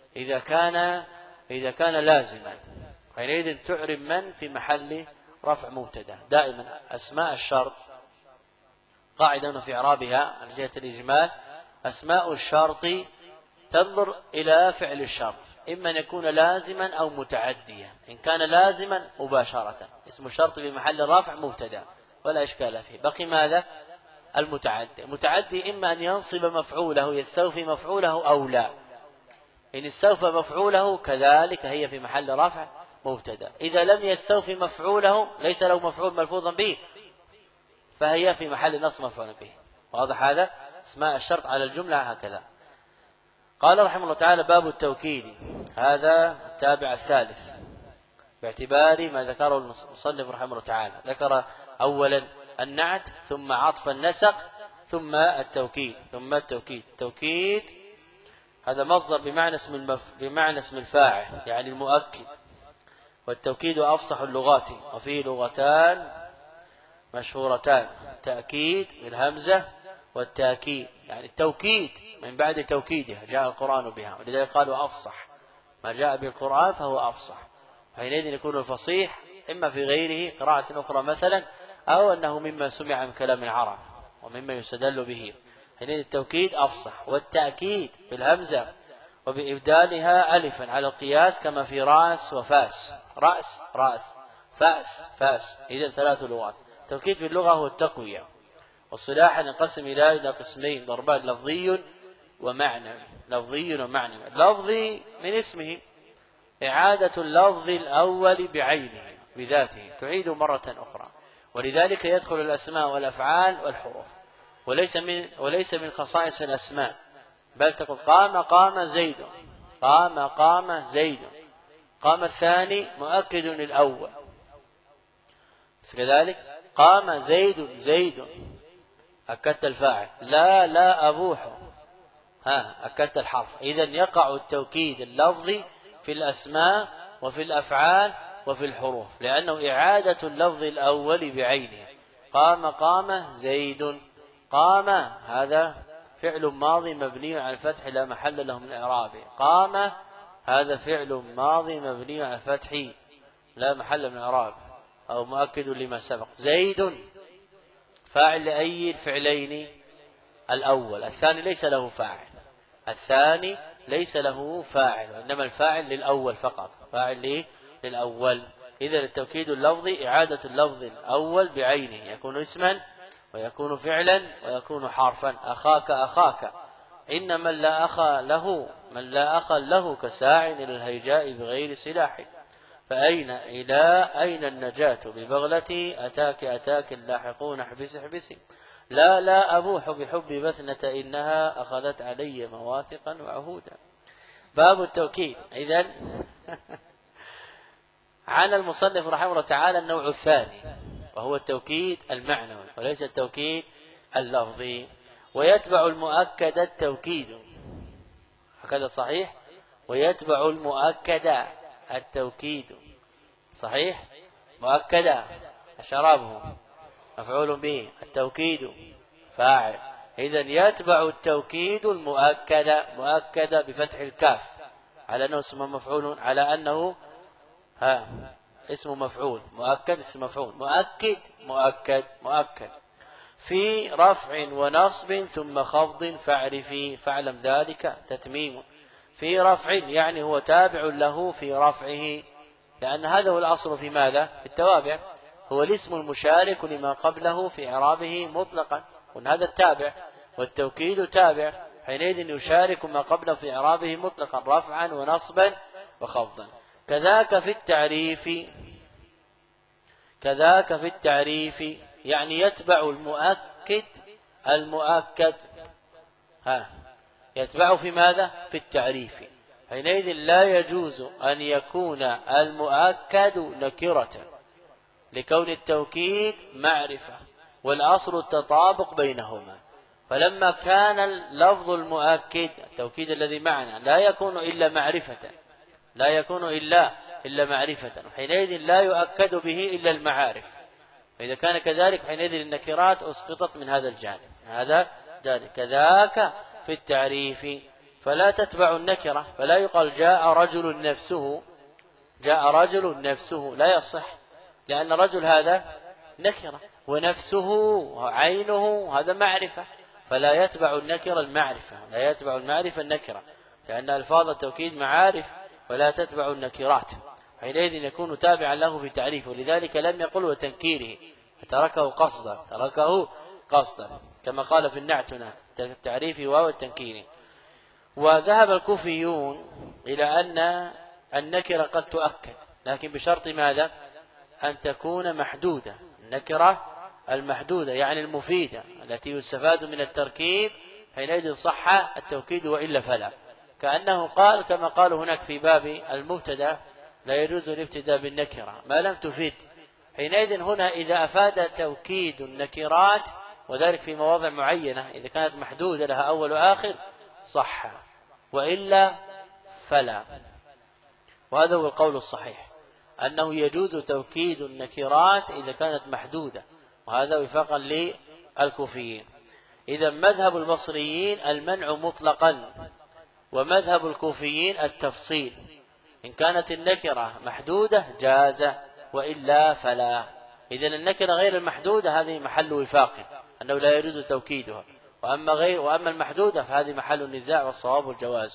إذا كان لازما حينئذ تعرب من في محل رفع مبتدا. دائما أسماء الشرط قاعدة في إعرابها على جهة الإجمال، أسماء الشرط تنظر إلى فعل الشرط، إما أن يكون لازما أو متعديا. إن كان لازما مباشرة اسم الشرط بمحل رفع مبتدا ولا إشكال فيه. بقي ماذا؟ المتعدي. المتعدي إما أن ينصب مفعوله يستوفي مفعوله أو لا. إن استوفى مفعوله كذلك هي في محل رفع مبتدا. إذا لم يستوفي مفعوله ليس له مفعول ملفوظا به فهي في محل نصب مفعول به. واضح هذا؟ اسماء الشرط على الجملة هكذا. قال رحمه الله تعالى: باب التوكيد. هذا التابع الثالث باعتبار ما ذكره المصنف رحمه الله تعالى. ذكر أولا النعت، ثم عطف النسق، ثم التوكيد. التوكيد هذا مصدر بمعنى اسم الفاعل، يعني المؤكد. والتوكيد أفصح اللغات، وفيه لغتان مشهورتان: تأكيد بالهمزة، والتأكيد يعني التوكيد من بعد توكيدها جاء القرآن بها، ولذلك قالوا أفصح ما جاء به القرآن فهو أفصح. حينئذ يكون الفصيح إما في غيره قراءة أخرى مثلا، أو أنه مما سمع من كلام العرب ومما يستدل به. حينئذ التوكيد أفصح. والتأكيد بالهمزة وبإبدالها ألفا على القياس كما في رأس وفاس، رأس فاس. إذن ثلاث لغات. التوكيد في اللغة هو التقوية، والصلاح ينقسم إلى قسمين ضربان: لفظي ومعنوي. لفظي من اسمه إعادة اللفظ الأول بعينه بذاته، تعيد مرة أخرى، ولذلك يدخل الأسماء والأفعال والحروف، وليس من خصائص الأسماء. بل تقول قام زيد، قام الثاني مؤكد للأول، بس كذلك قام زيد أكدت الفاعل. لا أبوح أكدت الحرف. إذن يقع التوكيد اللفظي في الأسماء وفي الأفعال وفي الحروف، لأنه إعادة اللفظ الأول بعينه. قام زيد. قام هذا فعل ماضي مبني على الفتح لا محل له من إعرابه. قام هذا فعل ماضي مبني على الفتح لا محل من إعرابه أو مؤكد لما سبق. زيد فاعل لأي الفعلين؟ الأول. الثاني ليس له فاعل، وإنما الفاعل للأول فقط، فاعل للأول. إذا التوكيد اللفظي إعادة اللفظ الأول بعينه، يكون اسما ويكون فعلا ويكون حرفا. أخاك إن من لا أخ له كساع إلى الهيجاء بغير سلاح. أين النجاة ببغلتي أتاك اللاحقون احبسي. لا أبوح بحب بثنة إنها أخذت علي مواثقا وعهودا. باب التوكيد. إذن عن المصنف رحمه الله تعالى النوع الثاني، وهو التوكيد المعنوي وليس التوكيد اللفظي. ويتبع المؤكد التوكيد، هكذا صحيح. ويتبع المؤكد التوكيد، صحيح. مؤكدا شرابه مفعول به، التوكيد فاعل. إذن يتبع التوكيد المؤكد، مؤكد بفتح الكاف على أنه اسم مفعول، على أنه اسم مفعول، مؤكد اسم مفعول، مؤكد في رفع ونصب ثم خفض فاعرفي فاعلم ذلك تتميم. في رفع يعني هو تابع له في رفعه، لأن هذا هو الأصل في ماذا؟ في التوابع، هو الاسم المشارك لما قبله في إعرابه مطلقا، وهذا التابع. والتوكيد تابع، حينئذ يشارك ما قبله في إعرابه مطلقا رفعا ونصبا وخفضا. كذاك في التعريف يعني يتبع المؤكد يتبع في ماذا؟ في التعريف. حينئذ لا يجوز أن يكون المؤكد نكرة، لكون التوكيد معرفة والأصل التطابق بينهما. فلما كان اللفظ المؤكد التوكيد الذي معنا لا يكون إلا معرفة، حينئذ لا يؤكد به إلا المعارف. فإذا كان كذلك حينئذ النكرات أسقطت من هذا الجانب. كذاك في التعريف فلا تتبع النكرة، فلا يقال جاء رجل نفسه، لا يصح، لأن الرجل هذا نكرة، ونفسه عينه هذا معرفة، فلا يتبع النكرة المعرفة، لا يتبع المعرفة النكرة، لأن ألفاظ التوكيد معارف ولا تتبع النكرات، حينئذ يكون تابعا له في تعريفه. ولذلك لم يقل وتنكيره، تركه قصدا كما قال في النعت هناك التعريف واو التنكير. وذهب الكوفيون إلى أن النكرة قد تؤكد، لكن بشرط ماذا؟ أن تكون محدودة. النكرة المحدودة يعني المفيدة التي يستفاد من التركيب، حينئذ صح التوكيد وإلا فلا. كأنه قال كما قالوا هناك في باب المبتدا لا يجوز الابتداء بالنكرة ما لم تفيد. حينئذ هنا إذا أفاد توكيد النكرات، وذلك في مواضع معينة، إذا كانت محدودة لها أول وآخر صح، وإلا فلا. وهذا هو القول الصحيح، أنه يجوز توكيد النكرات إذا كانت محدودة، وهذا وفاقا للكوفيين. إذا مذهب البصريين المنع مطلقا، ومذهب الكوفيين التفصيل. إن كانت النكرة محدودة جاز، وإلا فلا. إذن النكرة غير المحدودة هذه محل وفاق أنه لا يجوز توكيدها، وأما المحدودة فهذه محل النزاع والصواب والجواز.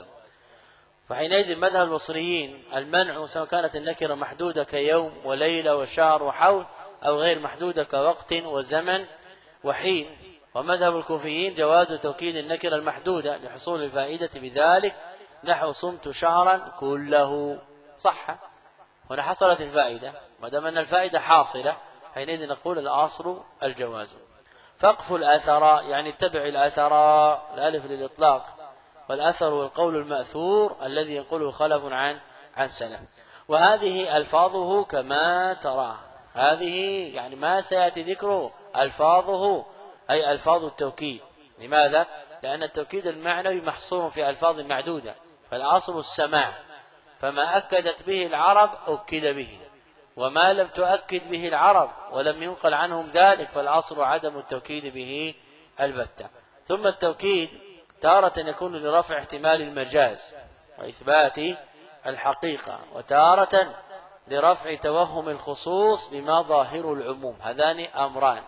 فحينئذ مذهب البصريين المنع سواء كانت النكرة محدودة كيوم وليلة وشهر وحول، أو غير محدودة كوقت وزمن وحين. ومذهب الكوفيين جواز توكيد النكرة المحدودة لحصول الفائدة بذلك، نحو صمت شهرا كله، صح. هنا حصلت الفائدة، ما دام أن الفائدة حاصلة حينئذ نقول الأصل الجواز. فاقف الأثر يعني اتبع الأثر، الألف للإطلاق، والأثر هو القول المأثور الذي ينقله خلف عن سلف. وهذه ألفاظه كما ترى، هذه يعني ما سيأتي ذكره ألفاظه، أي ألفاظ التوكيد. لماذا؟ لأن التوكيد المعنوي محصور في ألفاظ معدودة، فالأصل السماع، فما أكدت به العرب أكد به، وما لم تؤكد به العرب ولم ينقل عنهم ذلك فالأصل عدم التوكيد به البتة. ثم التوكيد تارة يكون لرفع احتمال المجاز وإثبات الحقيقة، وتارة لرفع توهم الخصوص بما ظاهر العموم. هذان أمران،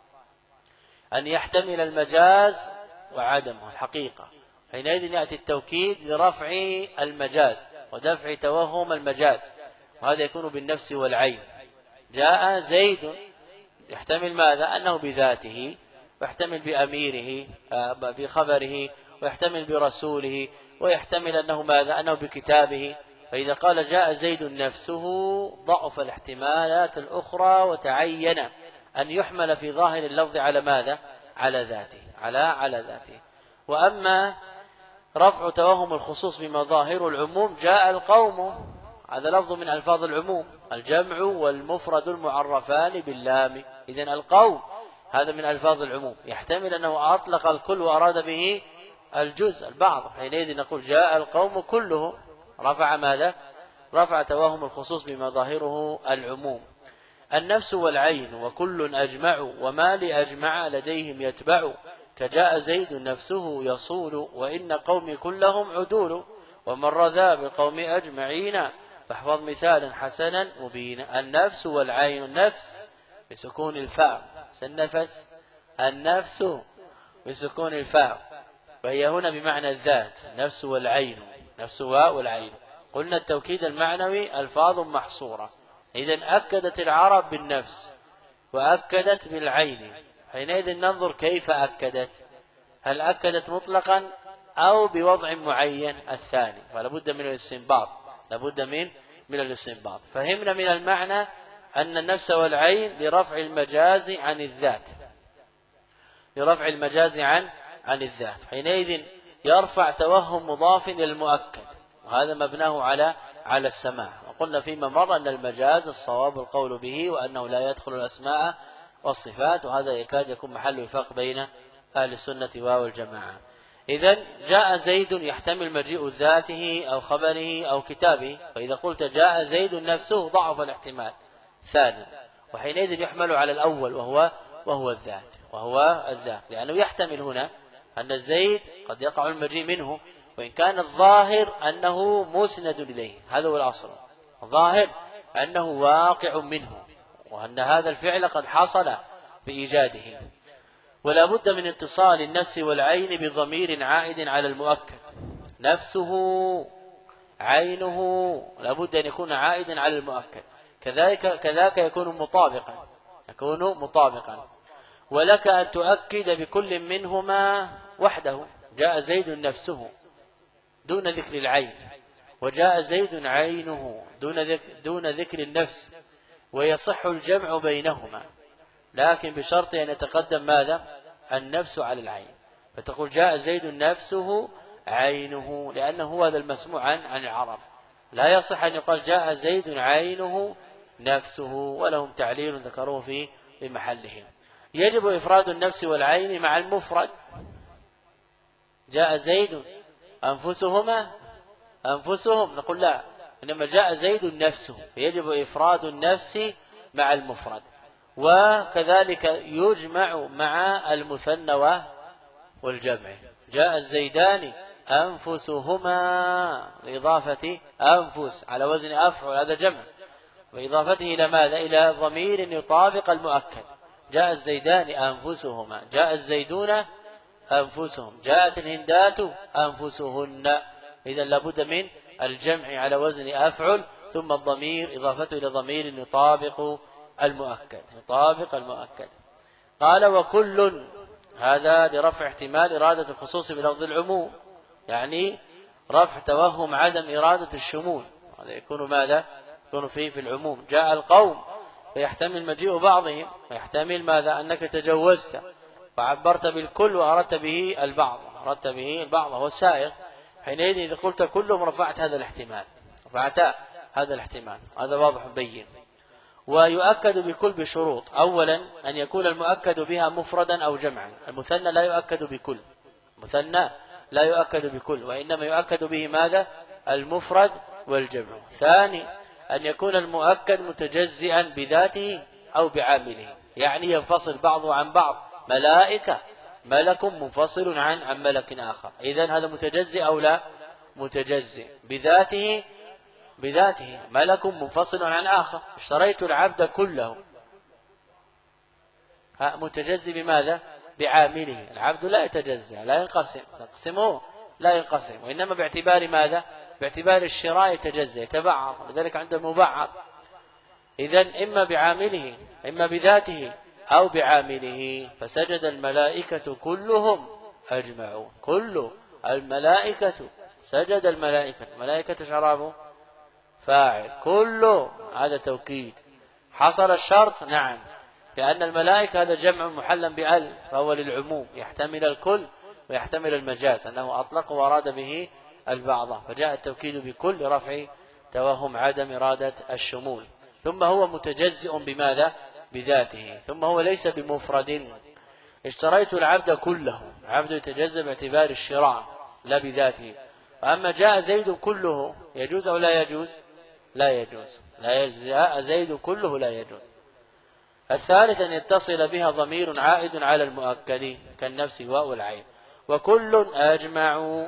أن يحتمل المجاز وعدمه الحقيقة، حينئذ يأتي التوكيد لرفع المجاز ودفع توهم المجاز، وهذا يكون بالنفس والعين. جاء زيد يحتمل ماذا؟ أنه بذاته، ويحتمل بأميره بخبره، ويحتمل برسوله، ويحتمل أنه ماذا؟ أنه بكتابه. فإذا قال جاء زيد نفسه ضعف الاحتمالات الأخرى، وتعين أن يحمل في ظاهر اللفظ على ماذا؟ على ذاته، على ذاته. وأما رفع توهم الخصوص بما ظاهر العموم، جاء القوم، هذا لفظ من ألفاظ العموم، الجمع والمفرد المعرفان باللام. إذن القوم هذا من ألفاظ العموم، يحتمل أنه أطلق الكل وأراد به الجزء البعض، حينئذ نقول جاء القوم كلهم، رفع ماذا؟ رفع توهم الخصوص بما ظاهره العموم. النفس والعين وكل أجمع، وما لأجمع لديهم يتبع، كجاء زيد نفسه يصول، وإن قومي كلهم عدول، ومر ذا بقوم أجمعين، فاحفظ مثالا حسنا مبينا. النفس والعين، النفس بسكون الفاء، النفس، النفس بسكون الفاء، وهي هنا بمعنى الذات، نفس والعين، نفس والعين. قلنا التوكيد المعنوي ألفاظ محصورة، إذن أكدت العرب بالنفس وأكدت بالعين، حينئذ ننظر كيف أكدت، هل أكدت مطلقا أو بوضع معين؟ الثاني، فلا بد من الاستنباط، لابد من الاستنباط. فهمنا من المعنى أن النفس والعين لرفع المجاز عن الذات، لرفع المجاز عن الذات، حينئذ يرفع توهم مضاف إلى المؤكد، وهذا مبناه على السماع. وقلنا فيما مر أن المجاز الصواب القول به، وأنه لا يدخل الأسماء والصفات، وهذا يكاد يكون محل وفاق بين أهل السنة والجماعة. إذن جاء زيد يحتمل مجيء ذاته أو خبره أو كتابه، فإذا قلت جاء زيد نفسه ضعف الاحتمال ثانيا، وحينئذ يحمل على الأول وهو الذات، لأنه يحتمل هنا أن زيد قد يقع المجيء منه، وإن كان الظاهر أنه مسند إليه، هذا هو الأصل، الظاهر أنه واقع منه، وأن هذا الفعل قد حصل بإيجاده. ولا بد من اتصال النفس والعين بضمير عائد على المؤكد، نفسه عينه لا بد أن يكون عائدا على المؤكد، كذاك يكون مطابقا. ولك أن تؤكد بكل منهما وحده، جاء زيد نفسه دون ذكر العين، وجاء زيد عينه دون ذكر النفس، ويصح الجمع بينهما، لكن بشرط أن يتقدم ماذا؟ النفس على العين، فتقول جاء زيد نفسه عينه، لأنه هو هذا المسموع عن العرب. لا يصح أن يقال جاء زيد عينه نفسه، ولهم تعليل ذكروه في محلهم. يجب إفراد النفس والعين مع المفرد، جاء زيد أنفسهم، نقول لا، إنما جاء زيد نفسه، يجب إفراد النفس مع المفرد. وكذلك يجمع مع المثنى والجمع، جاء الزيدان أنفسهما، لإضافة أنفس على وزن أفعل، هذا جمع، وإضافته إلى ماذا؟ إلى ضمير يطابق المؤكد، جاء الزيدان أنفسهما، جاء الزيدون أنفسهم، جاءت الهندات أنفسهن. إذن لابد من الجمع على وزن أفعل، ثم الضمير إضافته إلى ضمير يطابق المؤكد. قال وكل، هذا لرفع احتمال إرادة الخصوص بلفظ العموم، يعني رفع توهم عدم إرادة الشمول، هذا يكون ماذا؟ يكون فيه في العموم. جاء القوم فيحتمل مجيء بعضهم، ويحتمل ماذا؟ أنك تجوزت فعبرت بالكل وأردت به البعض، وهو السائغ، حينئذ إذا قلت كلهم رفعت هذا الاحتمال، هذا واضح بين. ويؤكد بكل بشروط، أولا أن يكون المؤكد بها مفردا أو جمعا، المثنى لا يؤكد بكل، وإنما يؤكد به ماذا؟ المفرد والجمع. ثاني أن يكون المؤكد متجزئا بذاته أو بعامله، يعني ينفصل بعضه عن بعض، ملك منفصل عن ملك آخر، إذن هذا متجزئ أو لا؟ متجزئ بذاته، ملك منفصل عن آخر. اشتريت العبد كله، متجزئ بماذا؟ بعامله. العبد لا يتجزئ، لا ينقسم، وإنما باعتبار ماذا؟ باعتبار الشراء يتجزئ، يتبعض، لذلك عنده مبعض. إذن إما بعامله، إما بذاته أو بعامله. فسجد الملائكة كلهم أجمعون، كل الملائكة سجد الملائكة، الملائكة شرابه فاعل، كل هذا توكيد. حصل الشرط نعم، لأن الملائكة هذا جمع محلا بأل فهو للعموم يحتمل الكل ويحتمل المجاز، أنه أطلق وأراد به البعض، فجاء التوكيد بكل لرفع توهم عدم إرادة الشمول. ثم هو متجزئ بماذا؟ بذاته. ثم هو ليس بمفرد. اشتريت العبد كله، العبد يتجزأ باعتبار الشراء لا بذاته. وأما جاء زيد كله يجوز أو لا يجوز؟ لا يجوز. لا جاء زيد كله لا يجوز. الثالث أن يتصل بها ضمير عائد على المؤكد كالنفس واو العين. وكل أجمع،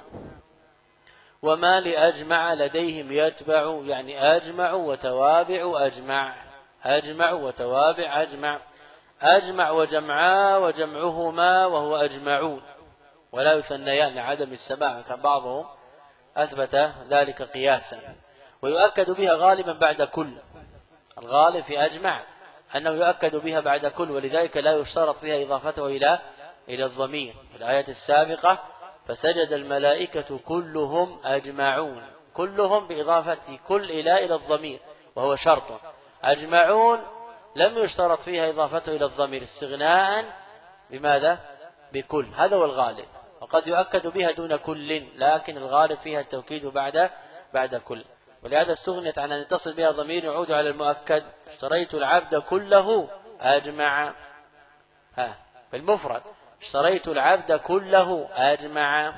وما لأجمع لديهم يتبع، يعني أجمع وتوابع أجمع، أجمع وتوابع أجمع، أجمع وجمعا وجمعهما وهو أجمعون، ولا يثنيان لعدم السماع، كان بعضهم أثبت ذلك قياسا. ويؤكد بها غالبا بعد كل، الغالب في أجمع أنه يؤكد بها بعد كل، ولذلك لا يشترط بها إضافته إلى الضمير. في الآية السابقة فسجد الملائكة كلهم أجمعون، كلهم بإضافة كل إلى الضمير وهو شرط. أجمعون لم يشترط فيها إضافته إلى الضمير استغناء بماذا؟ بكل، هذا هو الغالب. وقد يؤكد بها دون كل، لكن الغالب فيها التوكيد بعد كل. ولهذا استغنيت عن أن يتصل بها ضمير يعود على المؤكد. اشتريت العبد كله أجمع، بالمفرد اشتريت العبد كله أجمع.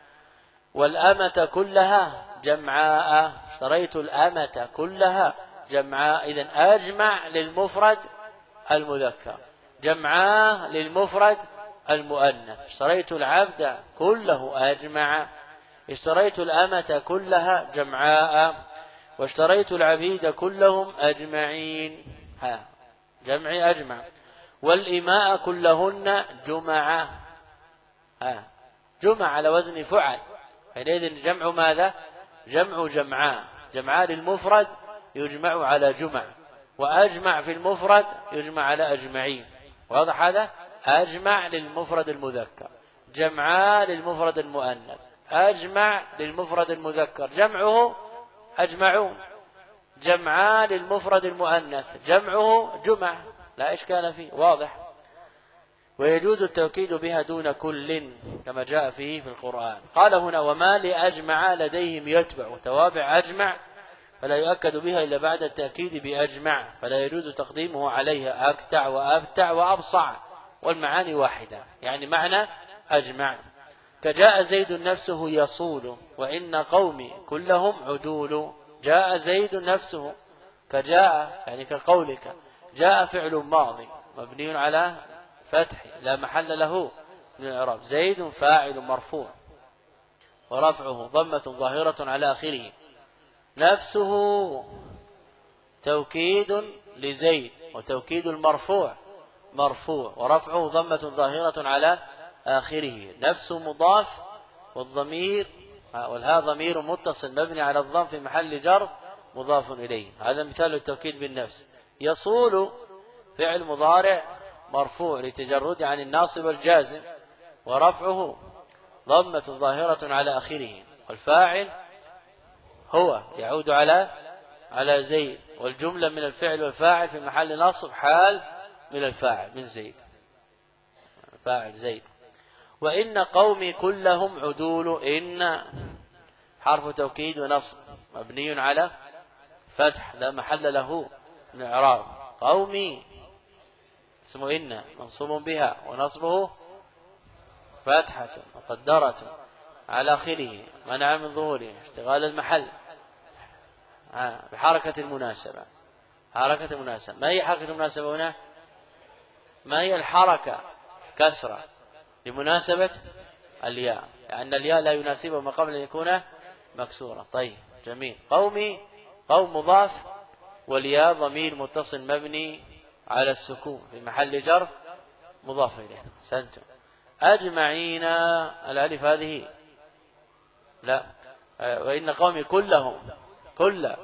والأمة كلها جمعاء، اشتريت الأمة كلها جمعاء. إذن أجمع للمفرد المذكر، جمعاء للمفرد المؤنث. اشتريت العبد كله أجمع، اشتريت الأمة كلها جمعاء، واشتريت العبيد كلهم أجمعين، جمع أجمع. والإماء كلهن جمع، جمع على وزن فعل، حينئذ جمع ماذا؟ جمع جمعاء، جمعاء للمفرد يجمع على جمع، وأجمع في المفرد يجمع على أجمعين. واضح هذا؟ أجمع للمفرد المذكر، جمعاء للمفرد المؤنث، أجمع للمفرد المذكر جمعه أجمعون، جمعاء للمفرد المؤنث جمعه جمع، لا إشكال فيه، واضح. ويجوز التوكيد بها دون كل كما جاء فيه في القرآن. قال هنا وما لأجمع لديهم يتبع، توابع أجمع فلا يؤكد بها إلا بعد التأكيد بأجمع، فلا يجوز تقديمه عليها أكتع وأبتع وأبصع، والمعاني واحدة، يعني معنى أجمع. كجاء زيد نفسه يصول، وإن قومي كلهم عدول. جاء زيد نفسه، كجاء يعني كقولك جاء فعل ماضي مبني على فتح لا محل له من الإعراب، زيد فاعل مرفوع ورفعه ضمة ظاهرة على آخره. نفسه توكيد لزيد، وتوكيد المرفوع مرفوع ورفعه ضمة ظاهرة على آخره. نفس مضاف والضمير والها ضمير متصل مبني على الضم في محل جر مضاف إليه، هذا مثال التوكيد بالنفس. يصول فعل مضارع مرفوع لتجرد عن الناصب والجازم، ورفعه ضمة ظاهرة على آخره، والفاعل هو يعود على زيد، والجملة من الفعل والفاعل في محل نصب حال من الفاعل من زيد، فاعل زيد. وإن قومي كلهم عدول، إن حرف توكيد ونصب مبني على فتح لا محل له من الإعراب. قومي اسم إن منصوب بها ونصبه فتحة مقدرة على آخره منع من ظهوره اشتغال المحل بحركة المناسبة. حركة المناسبة، ما هي حركة المناسبة هنا؟ ما هي الحركة؟ كسرة لمناسبة الياء، لأن الياء لا يناسبه ما قبل أن يكون مكسورة. طيب جميل. قومي قوم مضاف والياء ضمير متصل مبني على السكون في محل جر مضاف إليه. سنتم. أجمعين الألف هذه لا، وإن قومي كلهم كل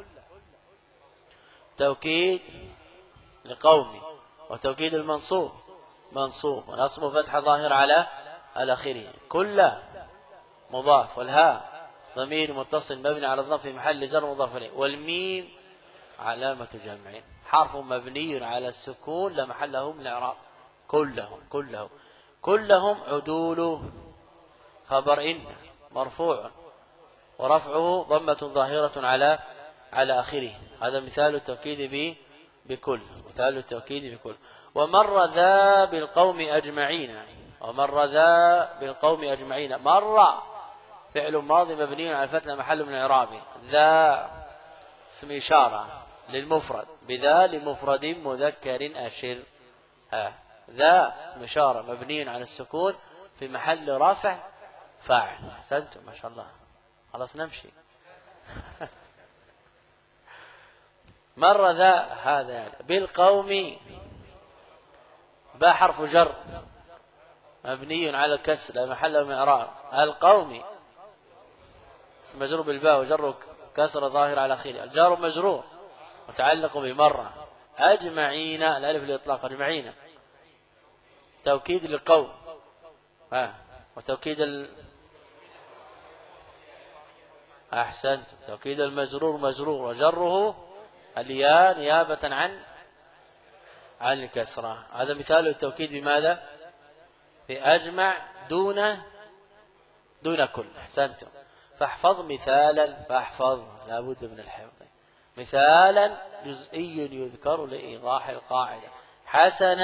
توكيد لقومي، وتوكيد المنصوب منصوب ونصب فتح ظاهر على آخره. كل مضاف، والهاء ضمير متصل مبني على الضم في محل جر مضاف إليه، والميم علامة جمع، حرف مبني على السكون لا محل له من الإعراب. كلهم عدول خبر إن مرفوع ورفعه ضمة ظاهرة على آخره. هذا مثال التوكيد بكل. ومر ذا بالقوم أجمعين. مر فعل ماضي مبني على الفتح محل من إعرابه. ذا اسم إشارة للمفرد، بذا لمفرد مذكر أشر. ذا اسم إشارة مبني على السكون في محل رفع فاعل. أحسنتم ما شاء الله. خلاص نمشي. مر ذا هذا يعني بالقوم، باء حرف جر مبني على الكسر لا محل من إعراب. القوم اسم مجرور بالباء وجر كسر ظاهر على آخره. الجار مجرور متعلق بمرة. أجمعين الألف للإطلاق، أجمعين توكيد للقوم وتوكيد أحسنت، توكيد المجرور مجرور وجره الياء نيابة عن الكسرة. هذا مثال التوكيد بماذا؟ بأجمع دون كل. أحسنتم. فاحفظ مثالا، فاحفظ لا بد من الحفظ. مثالا جزئي يذكر لإيضاح القاعدة. حسنا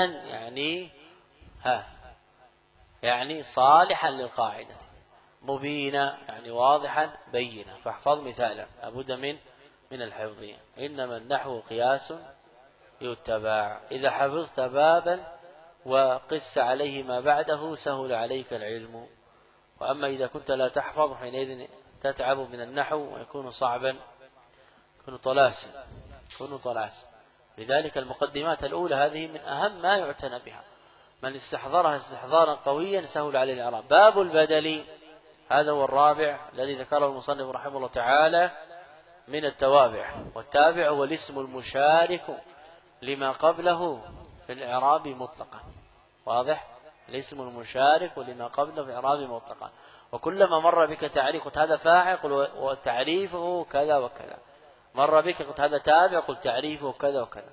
يعني صالحا للقاعدة. مبينا يعني واضحا بينا. فاحفظ مثالا لا بد من الحفظ. إنما النحو قياس يتبع. إذا حفظت بابا وقس عليه ما بعده سهل عليك العلم. وأما إذا كنت لا تحفظ حينئذ تتعب من النحو ويكون صعبا، يكون طلاسا. لذلك المقدمات الأولى هذه من أهم ما يعتنى بها. من استحضرها استحضارا قويا سهل عليه الإعراب. باب البدل هذا هو الرابع الذي ذكره المصنف رحمه الله تعالى من التوابع. والتابع هو الاسم المشارك لما قبله في الإعراب مطلقا. واضح؟ الاسم المشارك لما قبله في الإعراب مطلقا. وكلما مر بك تعريف قلت هذا فاعل وتعريفه كذا وكذا. مر بك قلت هذا تابع قلت تعريفه كذا وكذا.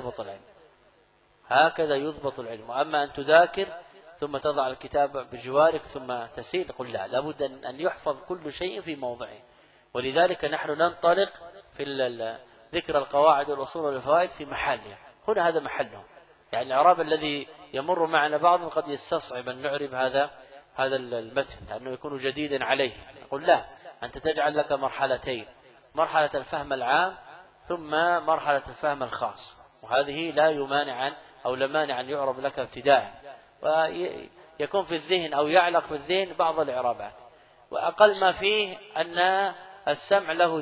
هكذا يضبط العلم. وأما أن تذاكر ثم تضع الكتاب بجوارك ثم تسير، قل لا، لابد أن يحفظ كل شيء في موضعه. ولذلك نحن ننطلق في ذكر القواعد والأصول والفوائد في محلها. هنا هذا محله. يعني الإعراب الذي يمر معنا بعض قد يستصعب أن نعرب هذا المتن لأنه يكون جديدا عليه. نقول لا، أنت تجعل لك مرحلتين: مرحلة الفهم العام ثم مرحلة الفهم الخاص. وهذه لا مانع أن يعرب لك ابتداء، ويكون في الذهن أو يعلق في الذهن بعض الإعرابات. وأقل ما فيه أن السمع له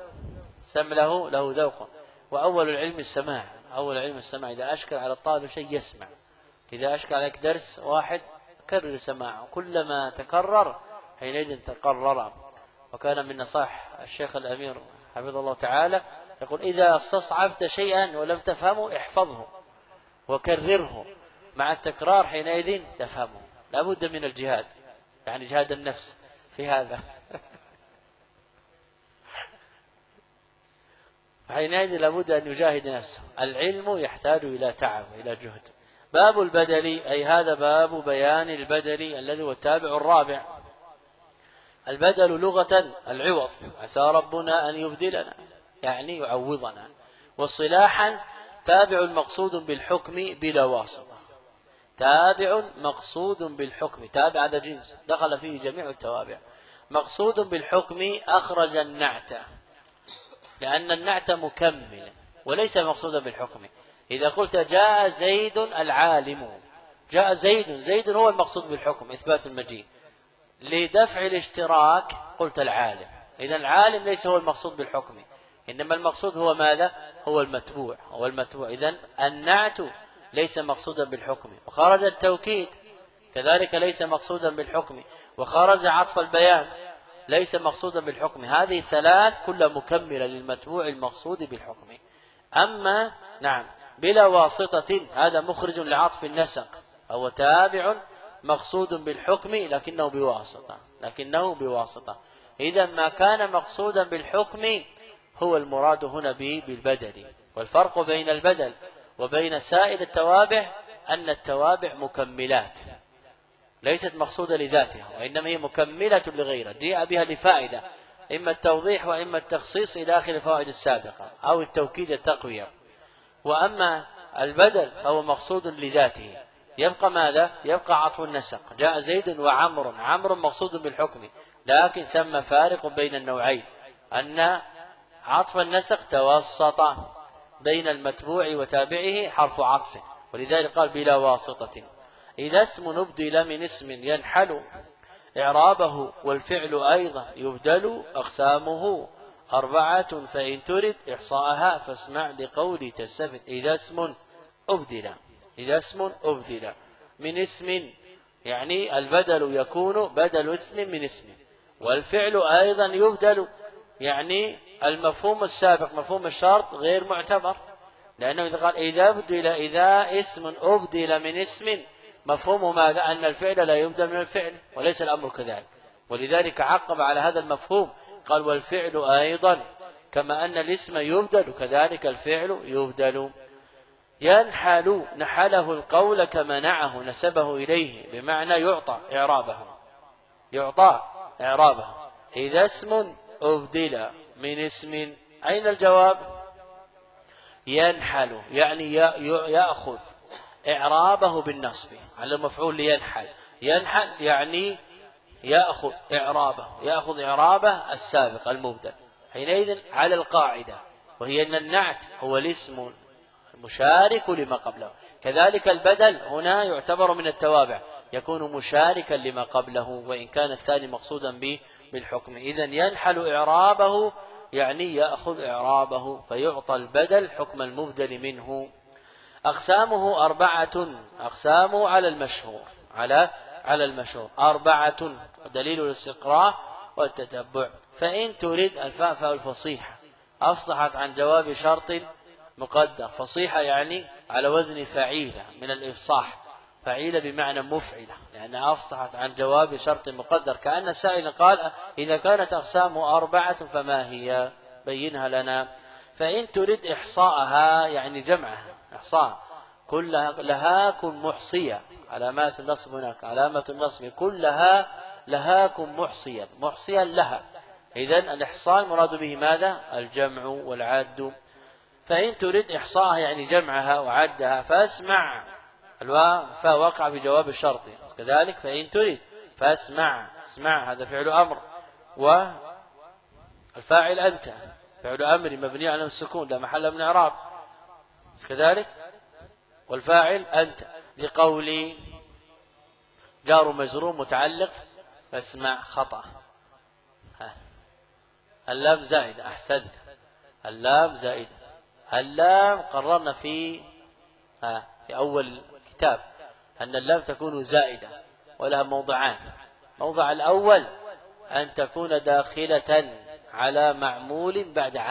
ذوق. وأول العلم السماع. إذا أشكل على الطالب شيء يسمع. إذا أشكل عليك درس واحد كرر سماعه، كلما تكرر حينئذ تقرر. وكان من نصائح الشيخ الأمير حفظه الله تعالى يقول: إذا استصعبت شيئا ولم تفهمه احفظه وكرره، مع التكرار حينئذ تفهمه. لا بد من الجهاد، يعني جهاد النفس في هذا. حينئذ لابد أن يجاهد نفسه. العلم يحتاج إلى تعب وإلى جهد. باب البدل أي هذا باب بيان البدل الذي هو التابع الرابع. البدل لغة العوض، عسى ربنا أن يبدلنا يعني يعوضنا. واصطلاحا تابع مقصود بالحكم بلا واسطة. تابع مقصود بالحكم، تابع هذا جنس دخل فيه جميع التوابع. مقصود بالحكم أخرج النعت، لأن النعت مكمل وليس مقصودا بالحكم. إذا قلت جاء زيد العالم، جاء زيد هو المقصود بالحكم إثبات المجيء. لدفع الاشتراك قلت العالم، إذا العالم ليس هو المقصود بالحكم، إنما المقصود هو ماذا؟ هو المتبوع. إذن النعت ليس مقصودا بالحكم. وخرج التوكيد كذلك ليس مقصودا بالحكم. وخرج عطف البيان ليس مقصودا بالحكم. هذه الثلاث كلها مكملة للمتبوع المقصود بالحكم. أما بلا واسطة هذا مخرج لعطف النسق، هو تابع مقصود بالحكم لكنه بواسطة. إذا ما كان مقصودا بالحكم هو المراد هنا به بالبدل. والفرق بين البدل وبين سائر التوابع أن التوابع مكملات ليست مقصودة لذاتها، وإنما هي مكملة لغيرها، جاء بها لفائدة، إما التوضيح وإما التخصيص إلى آخر الفوائد السابقة، أو التوكيد التقوية. وأما البدل فهو مقصود لذاته، يبقى ماذا؟ يبقى عطف النسق، جاء زيد وعمر، عمر مقصود بالحكم، لكن ثم فارق بين النوعين، أن عطف النسق توسط بين المتبوع وتابعه حرف عطف، ولذلك قال بلا واسطة. إذا اسم أبدل من اسم ينحل إعرابه والفعل أيضا يبدل أقسامه 4 فإن ترد إحصاءها فاسمع لقولي تستفد. إذا اسم أبدل من اسم، يعني البدل يكون بدل اسم من اسم، والفعل أيضا يبدل، يعني المفهوم السابق مفهوم الشرط غير معتبر، لأنه إذا قال إذا اسم أبدل من اسم مفهوم ماذا؟ أن الفعل لا يبدل من الفعل، وليس الأمر كذلك، ولذلك عقب على هذا المفهوم قال والفعل أيضا، كما أن الاسم يبدل كذلك الفعل يبدل. ينحل نحله القول كمنعه نسبه إليه، بمعنى يعطى إعرابه. إذا اسم أبدل من اسم، أين الجواب؟ ينحل يعني يأخذ إعرابه بالنصب على المفعول لينحل. ينحل يعني يأخذ إعرابه السابق المبدل، حينئذ على القاعدة، وهي أن النعت هو الاسم المشارك لما قبله، كذلك البدل هنا يعتبر من التوابع، يكون مشاركا لما قبله، وإن كان الثاني مقصودا به بالحكم. إذن ينحل إعرابه يعني يأخذ إعرابه، فيعطى البدل حكم المبدل منه. أقسامه 4، أقسامه على المشهور 4، ودليل الاستقراء والتتبع. فإن تريد الفاء فاء الفصيحة، أفصحت عن جواب شرط مقدر، فصيحة يعني على وزن فعيلة من الإفصاح، فعيلة بمعنى مفعلة، لأنها أفصحت عن جواب شرط مقدر. كأن السائل قال إذا كانت أقسامه 4 فما هي؟ بينها لنا. فإن تريد إحصاءها يعني جمعها، إحصاء كلها لهاكم محصية، علامات النصب هناك علامة النصب كلها لهاكم محصيا لها. إذن الإحصاء المراد به ماذا؟ الجمع والعد. فإن تريد إحصاءها يعني جمعها وعدها فاسمع، فوقع بجواب الشرط كذلك. فإن تريد فاسمع، اسمع هذا فعل أمر، والفاعل أنت فعل أمر مبني على السكون لا محل من إعراب كذلك، والفاعل أنت لقولي جار مجرور متعلق فاسمع خطأ. اللام زائدة، أحسنت، اللام زائدة. اللام قررنا في أول كتاب أن اللام تكون زائدة ولها موضعان. موضع الأول أن تكون داخلة على معمول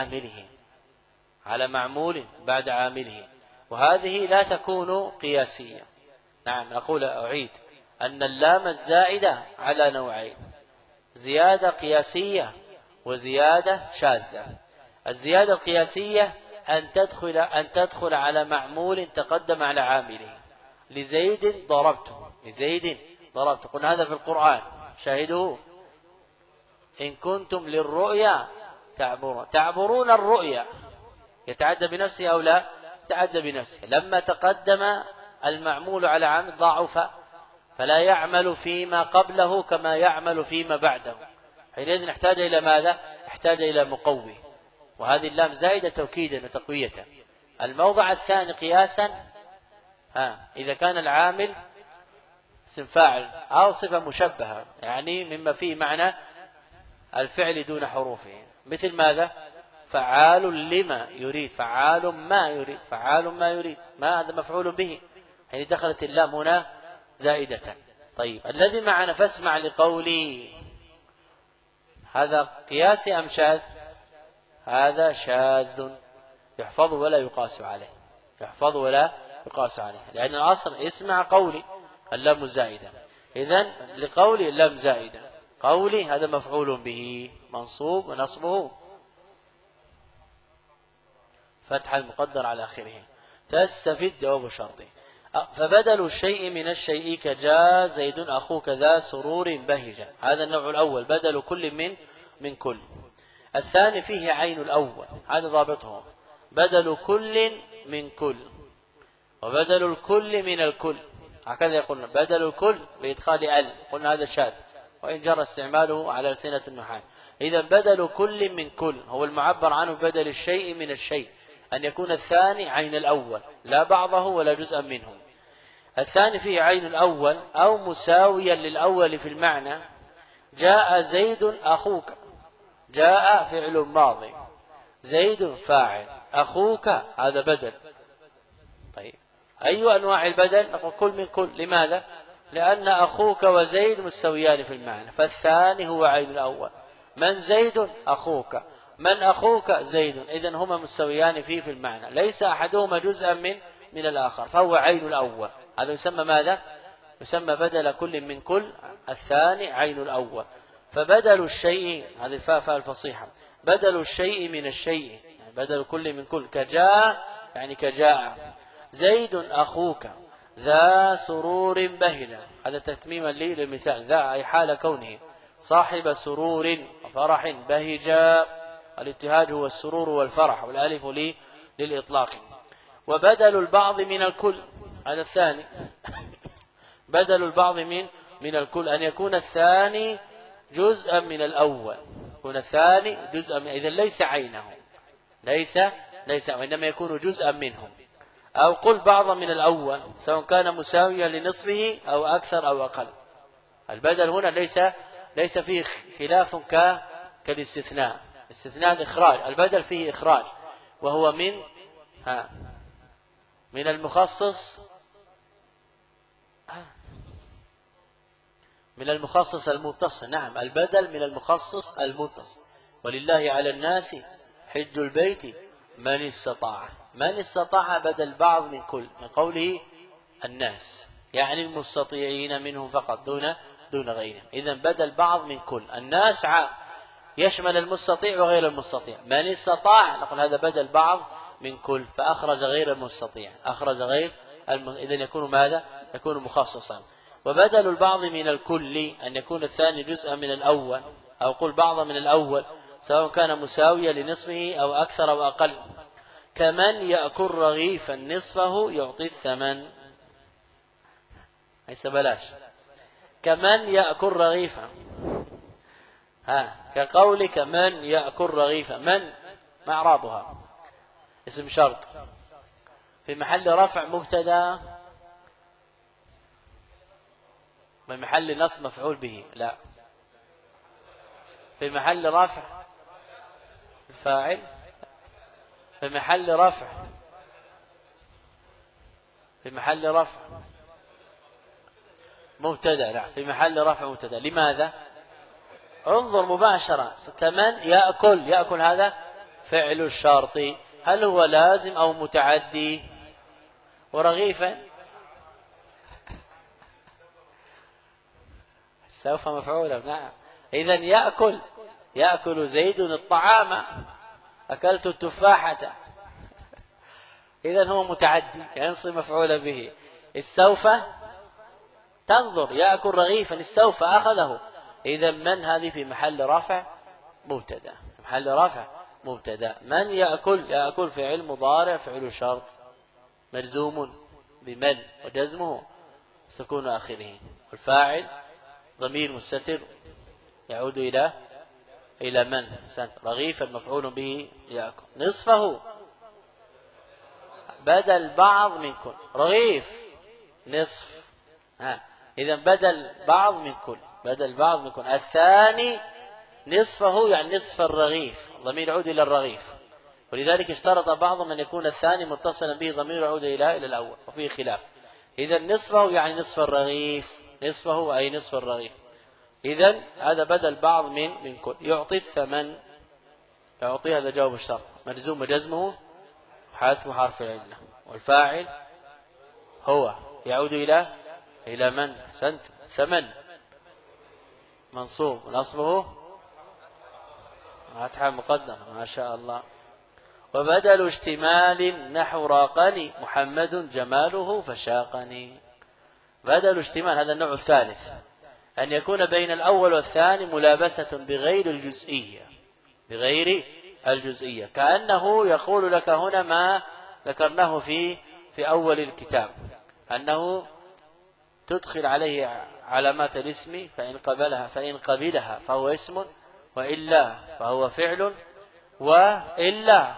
بعد عامله، وهذه لا تكون قياسية. نعم أعيد أن اللام الزائدة على نوعين: زيادة قياسية وزيادة شاذة. الزيادة القياسية أن تدخل على معمول تقدم على عامله. لزيد ضربته، قلنا هذا في القرآن، شاهدوه: إن كنتم للرؤيا تعبرون الرؤيا، يتعدى بنفسه أو لا يتعدى بنفسه. لما تقدم المعمول على عامل ضعف، فلا يعمل فيما قبله كما يعمل فيما بعده، حينئذ نحتاج إلى ماذا؟ نحتاج إلى مقوي، وهذه اللام زائدة توكيدا وتقوية. الموضع الثاني قياسا إذا كان العامل اسم فاعل أو صفة مشبهة، يعني مما فيه معنى الفعل دون حروفه، مثل ماذا؟ فعال لما يريد، فعال ما يريد، ما هذا مفعول به، يعني دخلت اللام هنا زائدة. طيب الذي معنا فاسمع لقولي، هذا قياسي أم شاذ؟ هذا شاذ، يحفظ ولا يقاس عليه، لأن الأصل اسمع قولي اللام زائدة. إذن لقولي لم زائدة، قولي هذا مفعول به منصوب ونصبه فتح المقدر على آخره. تستفيد جواب شرطي. فبدل الشيء من الشيء كجاء زيد أخوك ذا سرور بهجة، هذا النوع الأول، بدل كل من كل. الثاني فيه عين الأول، هذا ضابطه، بدل كل من كل، وبدل الكل من الكل، هكذا يقولون بدل الكل بإدخال ال، قلنا هذا شاذ وإن جرى استعماله على ألسنة النحاة. إذا بدل كل من كل هو المعبر عنه بدل الشيء من الشيء، أن يكون الثاني عين الأول لا بعضه ولا جزءا منه. الثاني فيه عين الأول أو مساويا للأول في المعنى. جاء زيد أخوك، جاء فعل ماضي، زيد فاعل، أخوك هذا بدل. طيب أي أنواع البدل؟ نقول كل من كل. لماذا؟ لأن أخوك وزيد مستويان في المعنى، فالثاني هو عين الأول. من زيد؟ أخوك. من أخوك؟ زيد. إذن هما مستويان فيه في المعنى، ليس أحدهما جزءا من الآخر، فهو عين الأول. هذا يسمى ماذا؟ يسمى بدل كل من كل، الثاني عين الأول. فبدل الشيء، هذه الفاء الفصيحة، بدل الشيء من الشيء، يعني بدل كل من كل، كجاء يعني كجاء زيد أخوك ذا سرور بهجة، هذا تتميما لي للمثال، ذا أي حال كونه صاحب سرور وفرح بهجة، الابتهاج هو السرور والفرح، والالف لي للإطلاق. وبدل البعض من الكل، هذا الثاني بدل البعض من الكل، أن يكون الثاني جزءا من الأول، يكون الثاني جزءا من، إذن ليس عينه، ليس وإنما يكون جزءا منه. أو قل بعضا من الأول سواء كان مساويا لنصفه أو أكثر أو أقل. البدل هنا ليس فيه خلاف كالاستثناء. استثناء الإخراج، البدل فيه إخراج، وهو من المخصص، من المخصص المتصل. نعم، البدل من المخصص المتصل. ولله على الناس حج البيت من استطاع. من استطاع بدل بعض من كل، من قوله الناس، يعني المستطيعين منهم فقط دون غيرهم. إذن بدل بعض من كل، الناس يشمل المستطيع وغير المستطيع. من استطاع نقول هذا بدل بعض من كل، فأخرج غير المستطيع، أخرج غير إذن يكون ماذا؟ يكون مخصصا. وبدل البعض من الكل أن يكون الثاني جزءا من الأول، أو قل بعضا من الأول سواء كان مساويا لنصفه أو أكثر أو أقل. كمن يأكل رغيفا نصفه يعطي الثمن، ليس بلاش. كمن يأكل رغيفا، كقولك من يأكل رغيفا، من معرابها اسم شرط في محل رفع مبتدا، من محل نصب مفعول به، لا، في محل رفع الفاعل، في محل رفع، في محل رفع مبتدا، لا، في محل رفع مبتدا. لماذا؟ انظر مباشرة، كمن يأكل هذا فعل الشرط، هل هو لازم أو متعدي؟ ورغيفا سوف مفعولا، نعم. إذن يأكل زيد الطعام، أكلت التفاحة، إذن هو متعدي ينصب مفعولا به. السوف تنظر يأكل رغيفا، السوف أخذه، إذن من هذه في محل رفع مبتدا، محل رفع مبتدا. من يأكل فعل مضارع فعل شرط مجزوم بمن وجزمه سكون آخره، والفاعل ضمير مستتر يعود إلى من؟ رغيفا مفعول به يأكل، نصفه بدل بعض من كل، رغيف نصف، إذن بدل بعض من كل، بدل بعض من كل. الثاني نصفه يعني نصف الرغيف، ضمير يعود إلى الرغيف، ولذلك اشترط بعضهم أن يكون الثاني متصلا به ضمير يعود إلى الأول، وفيه خلاف. إذن نصفه يعني نصف الرغيف، نصفه أي نصف الرغيف. إذن هذا بدل بعض من كل. يعطي الثمن، يعطي هذا جواب الشرط مجزوم وجزمه حذف حرف العلة، والفاعل هو يعود إلى من؟ ثمن منصوب ونصبه فتحة مقدرة ما شاء الله. وبدل اشتمال نحو راقني محمد جماله فشاقني. بدل اشتمال هذا النوع الثالث، أن يكون بين الأول والثاني ملابسة بغير الجزئية، بغير الجزئية، كأنه يقول لك هنا ما ذكرناه في أول الكتاب، أنه تدخل عليه علامات الاسم فإن قبلها فهو اسم، وإلا فهو فعل، وإلا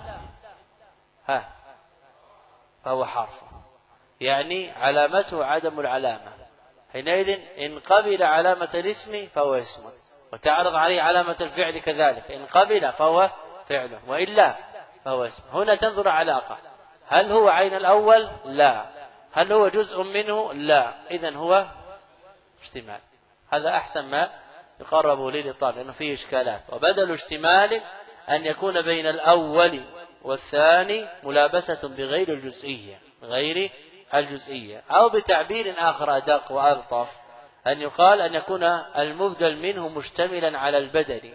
فهو حرف، يعني علامته عدم العلامة. حينئذ إن قبل علامة الاسم فهو اسم، وتعرض عليه علامة الفعل كذلك، إن قبل فهو فعل، وإلا فهو اسم. هنا تنظر علاقة، هل هو عين الأول؟ لا. هل هو جزء منه؟ لا. إذن هو اشتمال. هذا أحسن ما يقرب لي للطالب لأنه فيه إشكالات. وبدل اشتمال أن يكون بين الأول والثاني ملابسة بغير الجزئية، غير الجزئية، أو بتعبير آخر أدق وألطف أن يقال أن يكون المبدل منه مشتملا على البدل.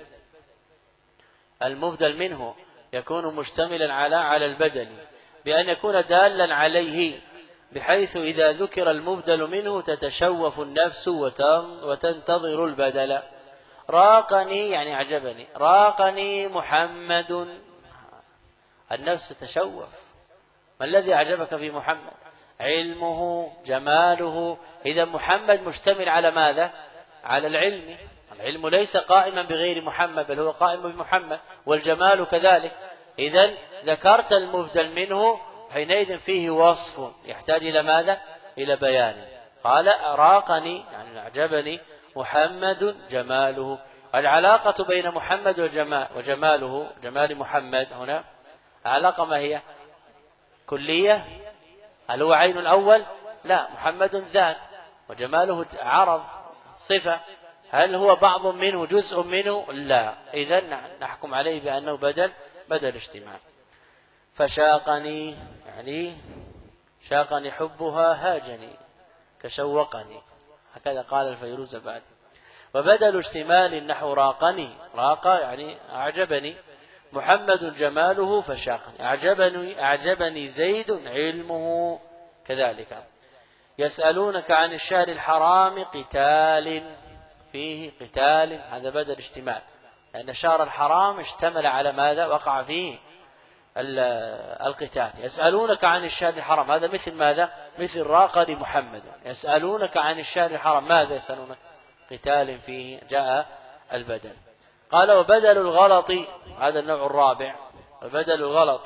المبدل منه يكون مشتملا على البدل بأن يكون دالا عليه، بحيث إذا ذكر المبدل منه تتشوف النفس وتنتظر البدل. راقني يعني أعجبني، راقني محمد، النفس تتشوف. ما الذي أعجبك في محمد؟ علمه، جماله. إذا محمد مشتمل على ماذا؟ على العلم. العلم ليس قائما بغير محمد، بل هو قائم بمحمد، والجمال كذلك. إذا ذكرت المبدل منه، حينئذ فيه وصف يحتاج إلى ماذا؟ إلى بيان. قال راقني يعني أعجبني محمد جماله. العلاقة بين محمد وجماله، جمال محمد هنا علاقة ما هي؟ كلية. هل هو عين الأول؟ لا، محمد ذات وجماله عرض صفة. هل هو بعض منه، جزء منه؟ لا. إذن نحكم عليه بأنه بدل اشتمال. فشاقني يعني شاقني حبها، هاجني كشوقني، هكذا قال الفيروز بعد. وبدل اشتمال نحو راقني، راق يعني أعجبني محمد جماله فشاقني، أعجبني زيد علمه كذلك. يسألونك عن الشهر الحرام قتال فيه، قتال هذا بدل اشتمال، لأن الشهر الحرام اشتمل على ماذا؟ وقع فيه القتال. يسألونك عن الشهر الحرام، هذا مثل ماذا؟ مثل راقني محمد. يسألونك عن الشهر الحرام، ماذا يسألونك؟ قتال فيه، جاء البدل. قال وبدل الغلط، هذا النوع الرابع. وبدل الغلط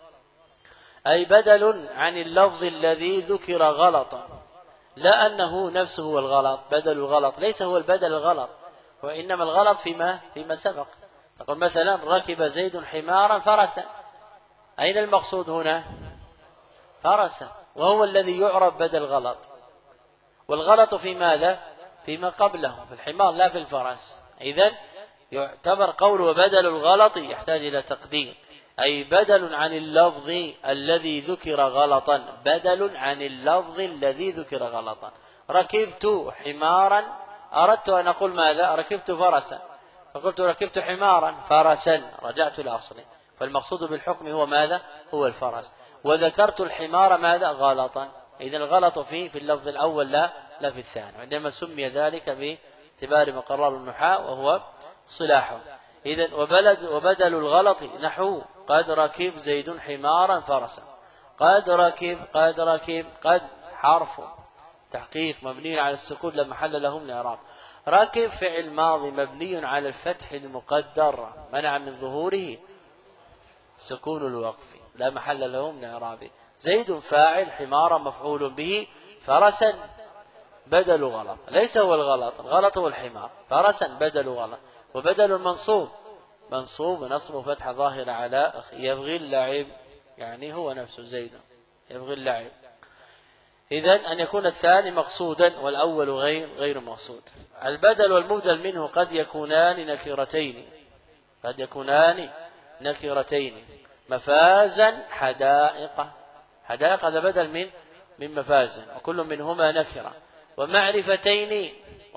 أي بدل عن اللفظ الذي ذكر غلطا، لا أنه نفسه هو الغلط. بدل الغلط ليس هو البدل الغلط، وإنما الغلط فيما سبق. تقول مثلا ركب زيد حمارا فرسا، أين المقصود هنا؟ فرسا، وهو الذي يعرف بدل غلط. والغلط في ماذا؟ فيما قبله، في الحمار لا في الفرس. إذن يعتبر قول وبدل الغلط يحتاج إلى تقدير، أي بدل عن اللفظ الذي ذكر غلطا، بدل عن اللفظ الذي ذكر غلطا. ركبت حمارا، أردت أن أقول ماذا؟ ركبت فرسا، فقلت ركبت حمارا فرسا، رجعت لأصله. فالمقصود بالحكم هو ماذا؟ هو الفرس. وذكرت الحمار ماذا؟ غلطا. إذن الغلط في اللفظ الأول لا في الثاني، عندما سمي ذلك باعتبار مقرر النحاة وهو صلاحه. إذن وبدل الغلط نحو قد ركب زيد حمارا فرسا. قد ركب قد حرف تحقيق مبني على السكون لا محل له من إعراب. ركب فعل ماضي مبني على الفتح المقدر منع من ظهوره سكون الوقف لا محل له من إعراب. زيد فاعل، حمارا مفعول به، فرسا بدل غلط، ليس هو الغلط، الغلط هو الحمار، فرسا بدل غلط. وبدل منصوب ونصب فتح ظاهر على يبغي اللعب، يعني هو نفسه زيد يبغي اللعب. إذن أن يكون الثاني مقصودا والأول غير مقصود. البدل والمبدل منه قد يكونان نكرتين. مفازا حدائق هذا بدل من مفازا، وكل منهما نكرة. ومعرفتين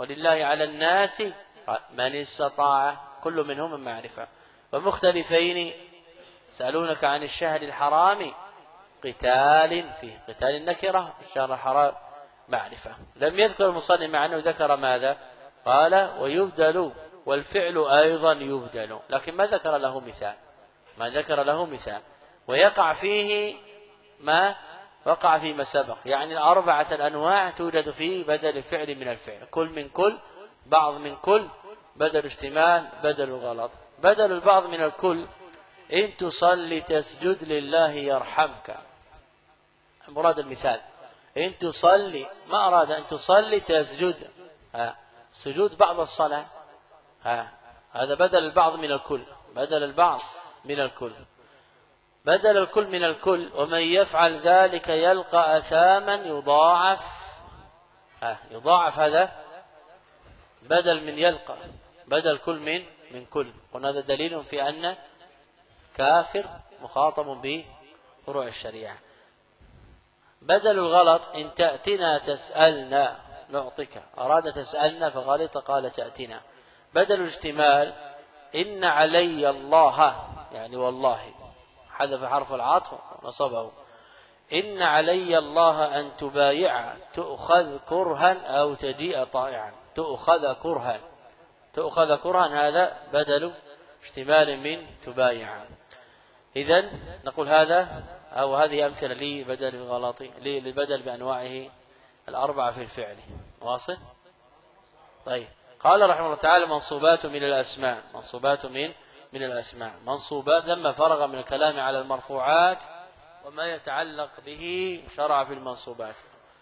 ولله على الناس من استطاع، كل منهم من معرفة. ومختلفين يسألونك عن الشهر الحرام قتال فيه، قتال النكرة، الشهر الحرام معرفة. لم يذكر المصنف مع أنه ذكر ماذا؟ قال ويبدل، والفعل أيضا يبدل، لكن ما ذكر له مثال، ما ذكر له مثال. ويقع فيه ما وقع فيما سبق، يعني الأربعة الأنواع توجد في بدل الفعل من الفعل، كل من كل، بعض من كل، بدل اشتمال، بدل الغلط. بدل البعض من الكل: إن تصلي تسجد لله يرحمك. مراد المثال إن تصلي، ما أراد أن تصلي تسجد، سجود بعض الصلاة، هذا بدل البعض من الكل، بدل البعض من الكل، بدل الكل من الكل. ومن يفعل ذلك يلقى أثاما يضاعف، يضاعف، هذا بدل من يلقى، بدل كل من كل. قلنا هذا دليل في أن كافر مخاطب بفروع الشريعة. بدل الغلط: إن تأتنا تسألنا نعطيك، أراد تسألنا فغلط قال تأتنا. بدل الاجتمال: إن علي الله، يعني والله، حذف حرف العطف ونصبه. إن علي الله أن تبايع تؤخذ كرها أو تجيء طائعا، تؤخذ كرها، تؤخذ كرها، هذا بدل اشتمال من تبايع. إذن نقول هذا أو هذه أمثلة لبدل الغلط، للبدل بأنواعه الأربعة في الفعل. واصل؟ طيب، قال رحمه الله تعالى: منصوبات من الأسماء، منصوبات من الأسماء. منصوبات لما فرغ من الكلام على المرفوعات وما يتعلق به شرع في المنصوبات.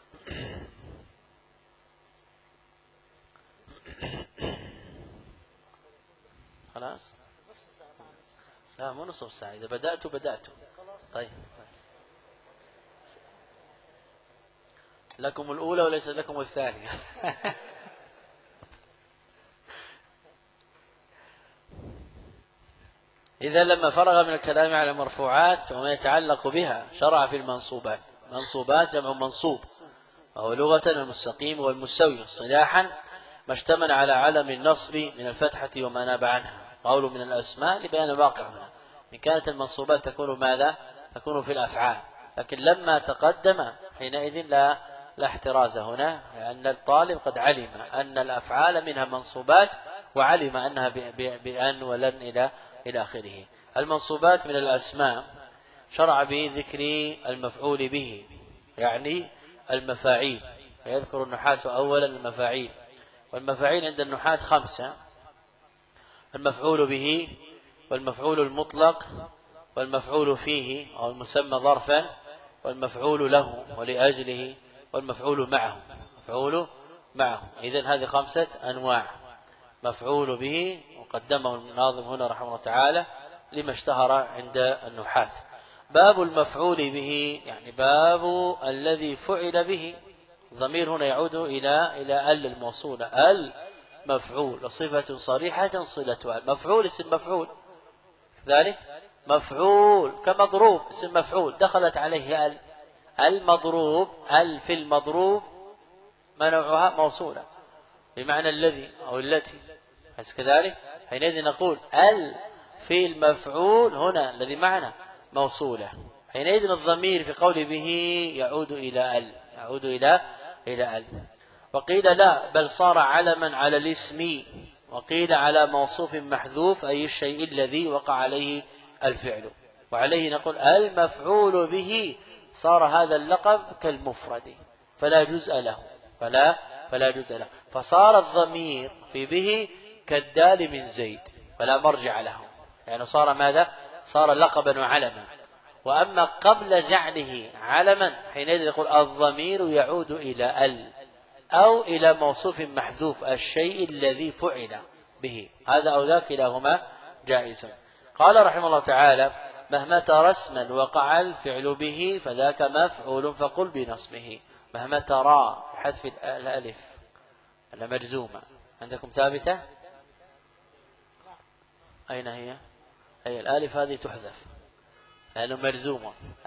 خلاص؟ لا، مو نصف ساعة، إذا بدأت. طيب، لكم الأولى وليس لكم الثانية. إذا لما فرغ من الكلام على المرفوعات وما يتعلق بها شرع في المنصوبات. منصوبات جمع منصوب، وهو لغة المستقيم والمستوي، اصطلاحا ما اشتمل على علم النصب من الفتحة وما ناب عنها. قول من الأسماء لبيان الواقع هنا. إن كانت المنصوبات تكون ماذا؟ تكون في الأفعال، لكن لما تقدم حينئذ لا احتراز هنا، لأن الطالب قد علم أن الأفعال منها منصوبات، وعلم أنها بأن ولن إلى آخره. المنصوبات من الأسماء شرع بذكر المفعول به، يعني المفاعيل. يذكر النحاة أولا المفاعيل، والمفاعيل عند النحاة 5: المفعول به، والمفعول المطلق، والمفعول فيه أو المسمى ظرفا، والمفعول له ولأجله، والمفعول معه، مفعول معه. إذن هذه 5 أنواع. مفعول به، وقدمه الناظم هنا رحمه الله تعالى لما اشتهر عند النحاة. باب المفعول به، يعني باب الذي فعل به. الضمير هنا يعود إلى الموصولة، المفعول صفة صريحة صلتها. مفعول اسم مفعول، ذلك مفعول كمضروب اسم مفعول دخلت عليه المضروب، في المضروب منوعها موصولة بمعنى الذي أو التي، بس كذلك حينئذ نقول في المفعول هنا الذي معنا موصولة. حينئذ الضمير في قول به يعود إلى يعود إلى وقيل لا، بل صار علما على الاسم، وقيل على موصوف محذوف، أي الشيء الذي وقع عليه الفعل. وعليه نقول المفعول به صار هذا اللقب كالمفرد فلا جزء له، فلا جزء له، فصار الضمير في به كالدال من زيد فلا مرجع له، يعني صار ماذا؟ صار لقبا وعلما. وأما قبل جعله علما حينئذ يقول الضمير يعود إلى أو إلى موصوف محذوف، الشيء الذي فعل به، هذا أو ذاك كلاهما جائز. قال رحمه الله تعالى: مهما ترى اسما وقع الفعل به فذاك مفعول فقل بنصبه. مهما ترى حذف الألف مجزومة، عندكم ثابتة؟ أين هي؟ هي الألف هذه تحذف لأنه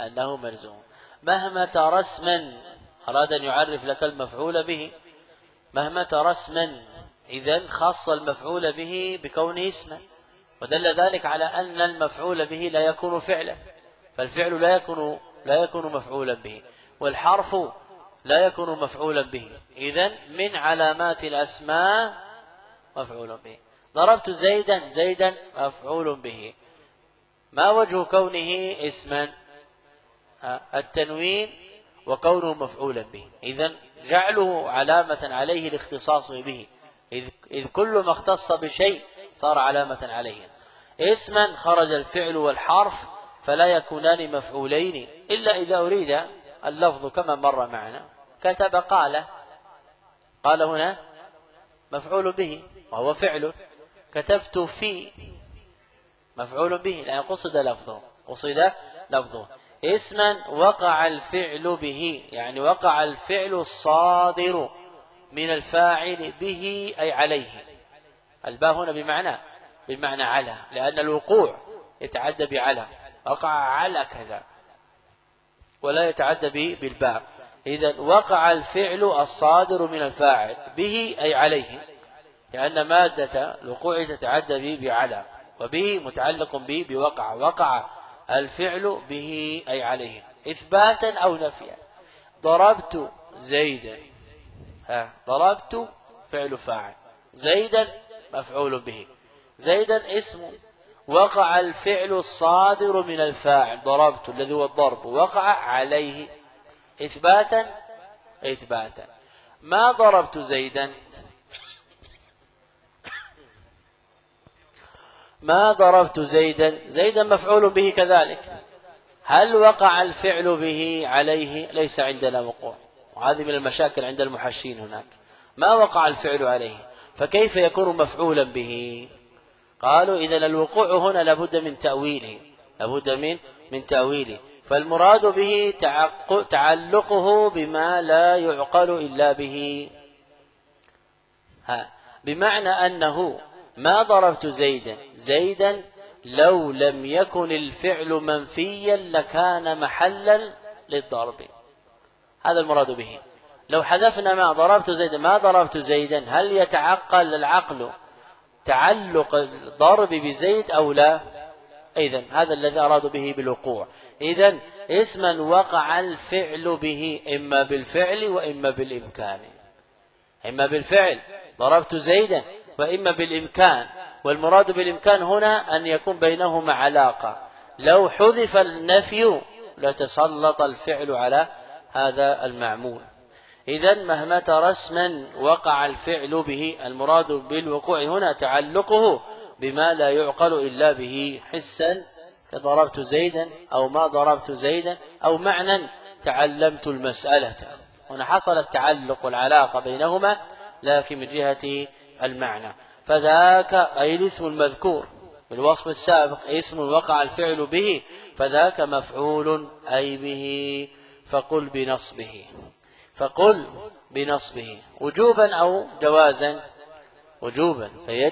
مرزوم. مهما ترى اسما، أراد أن يعرف لك المفعول به، مهما ترى اسما، إذن خص المفعول به بكونه اسما، ودل ذلك على أن المفعول به لا يكون فعلا، فالفعل لا يكون مفعولا به، والحرف لا يكون مفعولا به. إذن من علامات الأسماء مفعول به. ضربت زيدا، زيدا مفعول به. ما وجه كونه اسما؟ التنوين وكونه مفعولا به. إذن جعله علامة عليه الاختصاص به، إذ كل ما اختص بشيء صار علامة عليه. اسما خرج الفعل والحرف فلا يكونان مفعولين إلا إذا أريد اللفظ كما مر معنا. كتب قال، قال هنا مفعول به وهو فعل. كتبت في مفعول به لأن قصد لفظه. اسما وقع الفعل به، يعني وقع الفعل الصادر من الفاعل به أي عليه. الباء هنا بمعنى على، لأن الوقوع يتعدى بعلى، وقع على كذا ولا يتعدى به بالباء. إذن وقع الفعل الصادر من الفاعل به أي عليه، لأن مادة الوقوع تتعدى به بعلى، وبه متعلق به بوقع. وقع الفعل به أي عليه إثباتا أو نفيا. ضربت زيدا، ضربت فعل فاعل، زيدا مفعول به. زيدا اسم وقع الفعل الصادر من الفاعل ضربت الذي هو الضرب، وقع عليه إثباتا. ما ضربت زيدا، ما ضربت زيدا، زيدا مفعول به كذلك. هل وقع الفعل به عليه؟ ليس عندنا وقوع، وهذه من المشاكل عند المحشين هناك. ما وقع الفعل عليه فكيف يكون مفعولا به؟ قالوا إذن الوقوع هنا لابد من تأويله، فالمراد به تعلقه بما لا يعقل إلا به. بمعنى أنه ما ضربت زيدا، زيدا لو لم يكن الفعل منفيا لكان محلا للضرب، هذا المراد به. لو حذفنا ما ضربت زيدا، هل يتعقل العقل تعلق الضرب بزيد أو لا؟ إذن هذا الذي أرادوا به بالوقوع. إذن اسما وقع الفعل به إما بالفعل وإما بالإمكان، إما بالفعل ضربت زيدا وإما بالإمكان، والمراد بالإمكان هنا أن يكون بينهما علاقة. لو حذف النفي لتسلط الفعل على هذا المعمول. إذن مهما ترى اسما وقع الفعل به، المراد بالوقوع هنا تعلقه بما لا يعقل إلا به حسا، كضربت زيدا أو ما ضربت زيدا، أو معنى تعلمت المسألة. هنا حصل التعلق والعلاقة بينهما لكن من جهة المعنى. فذاك أي الاسم المذكور بالوصف السابق اسم وقع الفعل به، فذاك مفعول أي به. فقل بنصبه وجوبا أو جوازا. وجوبا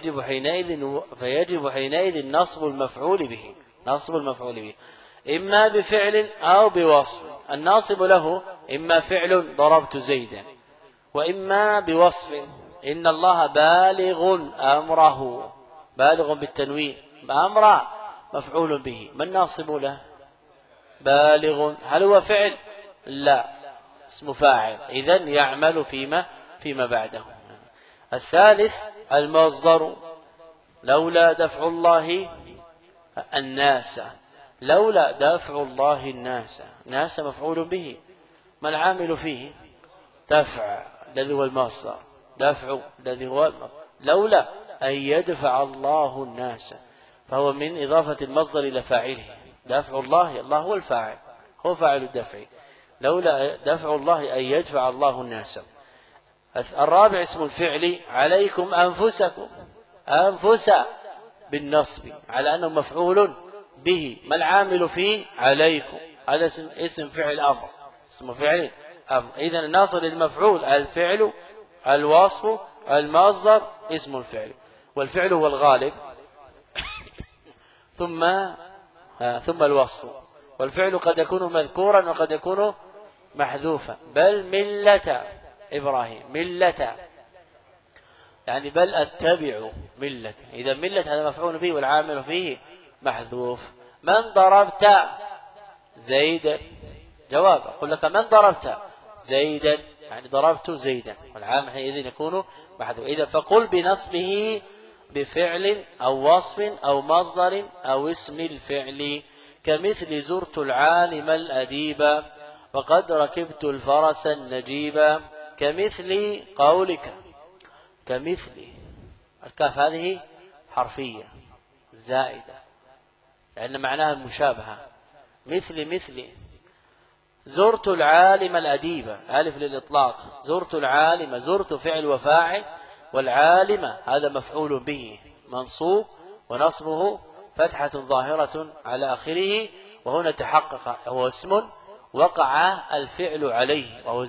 فيجب حينئذ نصب المفعول به إما بفعل أو بوصف. الناصب له إما فعل ضربت زيدا، وإما بوصف إن الله بالغ أمره، بالغ بالتنوين، أمر مفعول به. ما الناصب له؟ بالغ. هل هو فعل؟ لا، اسم فاعل، إذن يعمل فيما بعده. الثالث المصدر، لولا دفع الله الناس، لولا دفع الله الناس، ناس مفعول به. ما العامل فيه؟ دفع الذي هو المصدر، دفع الذي هو المصدر. لولا أن يدفع الله الناس، فهو من إضافة المصدر إلى فاعله. دفع الله، الله هو الفاعل، هو فاعل الدفع. لولا دفع الله أن يدفع الله الناس. الرابع اسم الفعل عليكم أنفسكم، أنفس بالنصب على أنه مفعول به. ما العامل فيه؟ عليكم، هذا اسم فعل أمر، اسم فعل أمر. إذن الناصب للمفعول الفعل، الوصف، المصدر، اسم الفعل. والفعل هو الغالب ثم الوصف. والفعل قد يكون مذكورا وقد يكون محذوفا. بل ملة إبراهيم، ملة يعني بل أتبع ملة. إذا ملة هذا مفعول به والعامل فيه محذوف. من ضربت زيدا؟ جواب أقول لك من ضربت زيدا يعني ضربت زيدا، والعامل حينئذ يكون محذوف. إذا فقل بنصبه بفعل أو وصف أو مصدر أو اسم الفعل، كمثل زرت العالم الأديب وقد ركبت الفرس النجيب. كمثل قولك كمثل، الكاف هذه حرفية زائدة لأن معناها المشابهة. مثل زرت العالم الأديب، ألف للإطلاق. زرت العالم، زرت فعل وفاعل، والعالم هذا مفعول به منصوب ونصبه فتحة ظاهرة على آخره، وهنا تحقق هو اسم وقع الفعل عليه وهو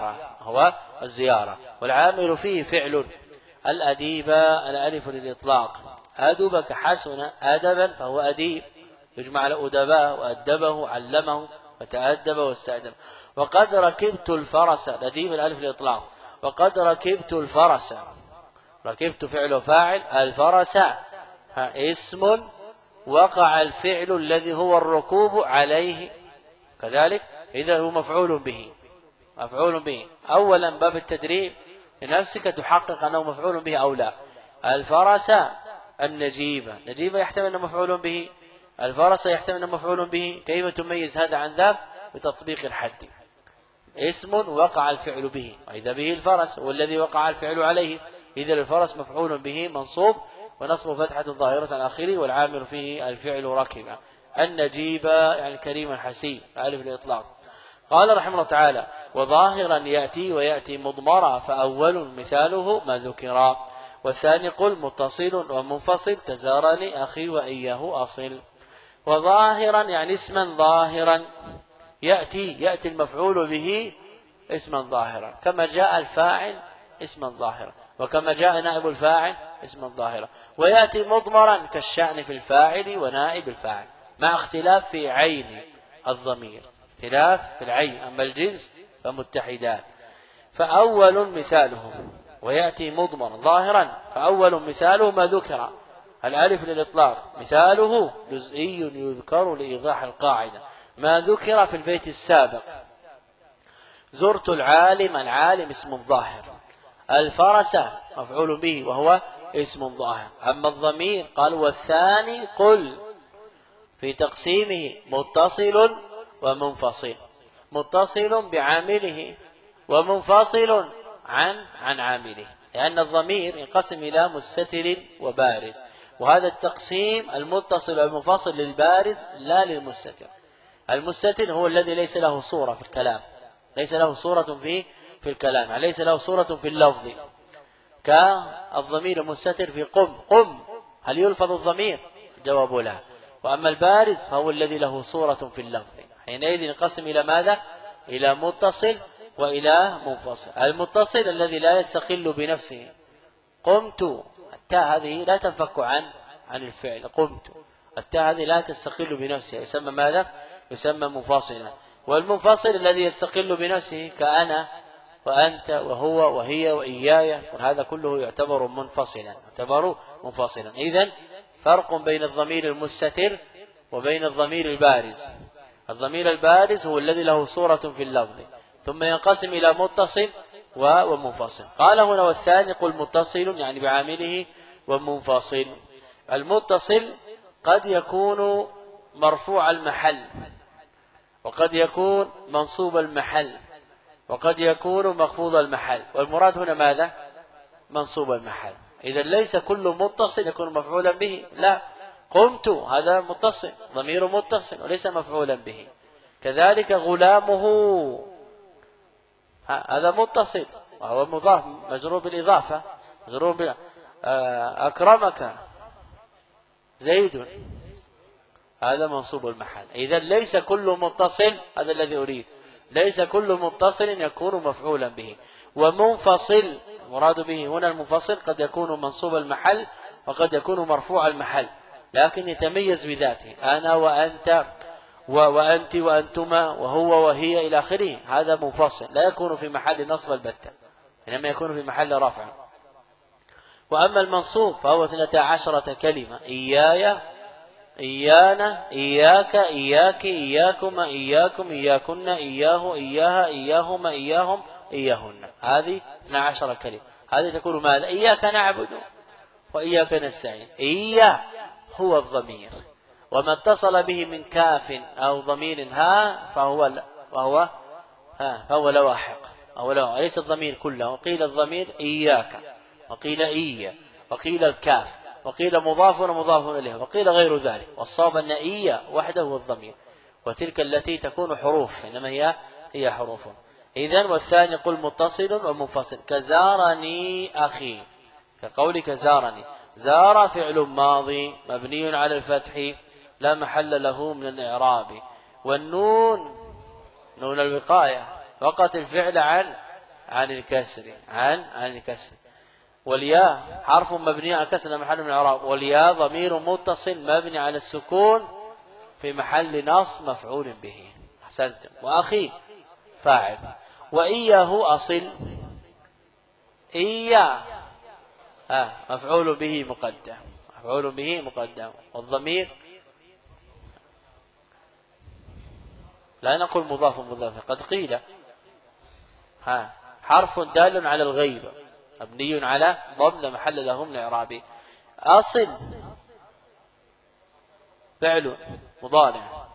الزيارة، والعامل فيه فعل. الأديب الألف للإطلاق. أدبك حسن أدبا فهو أديب، يجمع على أدباء وأدبه علمه وتأدب واستأدب. وقد ركبت الفرس، الأديب الألف للإطلاق. وقد ركبت الفرس، ركبت فعل وفاعل، الفرس اسم وقع الفعل الذي هو الركوب عليه كذلك، إذا هو مفعول به. أولا باب التدريب لنفسك تحقق أنه مفعول به أو لا. الفرس النجيبة، نجيبة يحتمل أنه مفعول به، الفرس يحتمل أنه مفعول به. كيف تميز هذا عن ذاك؟ بتطبيق الحد. اسم وقع الفعل به، وإذا به الفرس والذي وقع الفعل عليه، إذا الفرس مفعول به منصوب ونصب فتحة ظاهرة على آخره، والعامل فيه الفعل ركب. النجيبة يعني كريم حسيب، ألف الإطلاق. قال رحمه الله تعالى: وظاهرا يأتي ويأتي مضمرا، فأول مثاله ما ذكر، والثاني قل متصل ومنفصل تزارني أخي وإياه أصل. وظاهرا يعني اسما ظاهرا، يأتي المفعول به اسما ظاهرا، كما جاء الفاعل اسما ظاهرا، وكما جاء نائب الفاعل اسما ظاهرا. ويأتي مضمرا كالشأن في الفاعل ونائب الفاعل، مع اختلاف في عين الضمير، اختلاف في العين، أما الجنس فمتحدان. فأول مثاله، ويأتي مضمرا ظاهرا، فأول مثاله ما ذكر، الألف للإطلاق. مثاله جزئي يذكر لإيضاح القاعدة، ما ذكر في البيت السابق. زرت العالم، العالم اسم ظاهر. الفرس مفعول به وهو اسم ظاهر. أما الضمير قال: والثاني قل، في تقسيمه متصل ومنفصل، متصل بعامله ومنفصل عن عامله، لأن الضمير ينقسم إلى مستتر وبارز، وهذا التقسيم المتصل والمنفصل للبارز لا للمستتر. المستتر هو الذي ليس له صورة في الكلام، ليس له صورة في الكلام، يعني ليس له صورة في اللفظ، كالضمير المستتر في قم، هل يلفظ الضمير؟ الجواب لا. وأما البارز فهو الذي له صورة في اللفظ. حينئذ ينقسم إلى ماذا؟ إلى متصل وإلى منفصل. المتصل الذي لا يستقل بنفسه، قمت، التاء هذه لا تنفك عن الفعل، قمت، التاء هذه لا تستقل بنفسها، يسمى ماذا؟ يسمى منفصلا. والمنفصل الذي يستقل بنفسه كأنا وأنت وهو وهي وإياي، وهذا كله يعتبر منفصلا. إذن فرق بين الضمير المستتر وبين الضمير البارز. الضمير البارز هو الذي له صورة في اللفظ، ثم ينقسم إلى متصل ومنفصل. قال هنا: والثاني قل متصل يعني بعامله ومنفصل. المتصل قد يكون مرفوع المحل، وقد يكون منصوب المحل، وقد يكون مخفوض المحل، والمراد هنا ماذا؟ منصوب المحل. إذا ليس كل متصل يكون مفعولا به، لا. قمت هذا متصل، ضمير متصل وليس مفعولا به. كذلك غلامه هذا متصل وهو مضاف مجرور بالإضافة، أكرمك زيد هذا منصوب المحل. إذا ليس كل متصل، هذا الذي أريد، ليس كل متصل يكون مفعولا به. ومنفصل مراد به هنا المنفصل قد يكون منصوب المحل وقد يكون مرفوع المحل، لكن يتميز بذاته، أنا وأنت وأنت وأنتما وهو وهي إلى آخره، هذا منفصل لا يكون في محل نصب البتة، إنما يكون في محل رفع. وأما المنصوب فهو 12 كلمة: إياي، إيانا، إياك، إياك، إياكما، إياكم، إياكن، إياه، إياها، إياهما، إياهم، إياهن. هذه 12 كلمة. هذه تكون ماذا؟ إياك نعبد وإياك نستعين. إياه هو الضمير، وما اتصل به من كاف أو ضمير ها فهو لواحق أو لا، ليس الضمير كله. وقيل الضمير إياك، وقيل إيا، وقيل الكاف، وقيل مضاف ومضاف إليه، وقيل غير ذلك. والصواب أن إيا وحده هو الضمير، وتلك التي تكون حروف إنما هي حروف. إذن والثاني قل متصل ومنفصل: كزارني أخي، كقولك زارني. زار فعل ماضي مبني على الفتح لا محل له من الإعراب، والنون نون الوقاية وقت الفعل عن الكسر، والياء حرف مبني على الكسر لا محل من الإعراب، والياء ضمير متصل مبني على السكون في محل نصب مفعول به. أحسنتم. وأخي فاعل. وإياه أصل. إياه مفعول به مقدم، والضمير لا نقول مضاف مضاف، قد قيل حرف دال على الغيب مبني على ضم لا محل له من الإعراب. أصل فعل مضارع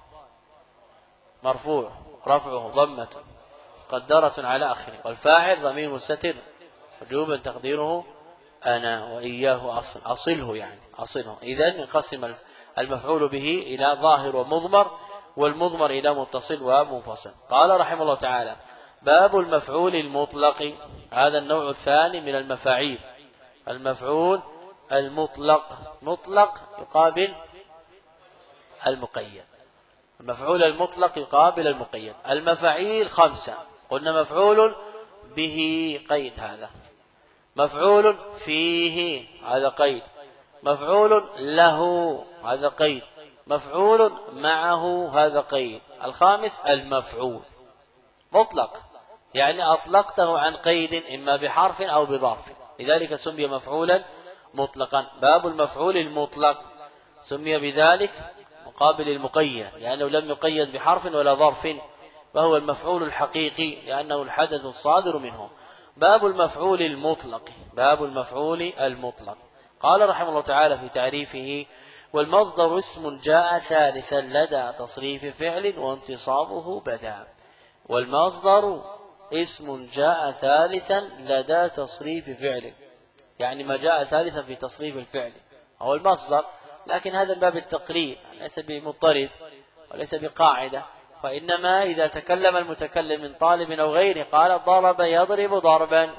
مرفوع رفعه ضمة قدرة على آخره، والفاعل ضمير مستتر وجوبا تقديره أنا. وإياه أصله، يعني أصله. إذن ينقسم المفعول به إلى ظاهر ومضمر، والمضمر إلى متصل ومنفصل. قال رحمه الله تعالى: باب المفعول المطلق. هذا النوع الثاني من المفاعيل. المفعول المطلق، مطلق يقابل المقيد. المفعول المطلق يقابل المقيد. المفاعيل 5. قلنا مفعول به قيد، هذا مفعول فيه هذا قيد، مفعول له هذا قيد، مفعول معه هذا قيد. الخامس المفعول مطلق، يعني أطلقته عن قيد إما بحرف أو بظرف، لذلك سمي مفعولا مطلقا. باب المفعول المطلق سمي بذلك مقابل المقيد، لأنه لم يقيد بحرف ولا ظرف، فهو المفعول الحقيقي لأنه الحدث الصادر منه. باب المفعول المطلق. باب المفعول المطلق. قال رحمه الله تعالى في تعريفه: والمصدر اسم جاء ثالثا لدى تصريف فعل وانتصابه بدا. والمصدر اسم جاء ثالثا لدى تصريف فعل، يعني ما جاء ثالثا في تصريف الفعل هو المصدر، لكن هذا باب التقريب ليس بمضطرد وليس بقاعدة، وإنما إذا تكلم المتكلم من طالب أو غيره قال ضرب يضرب ضربا،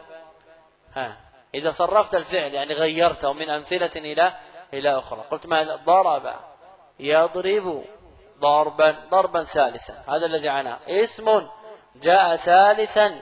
إذا صرفت الفعل يعني غيرته من أمثلة إلى أخرى، قلت ماذا؟ ضرب يضرب ضربا ثالثا، هذا الذي عناه اسم جاء ثالثا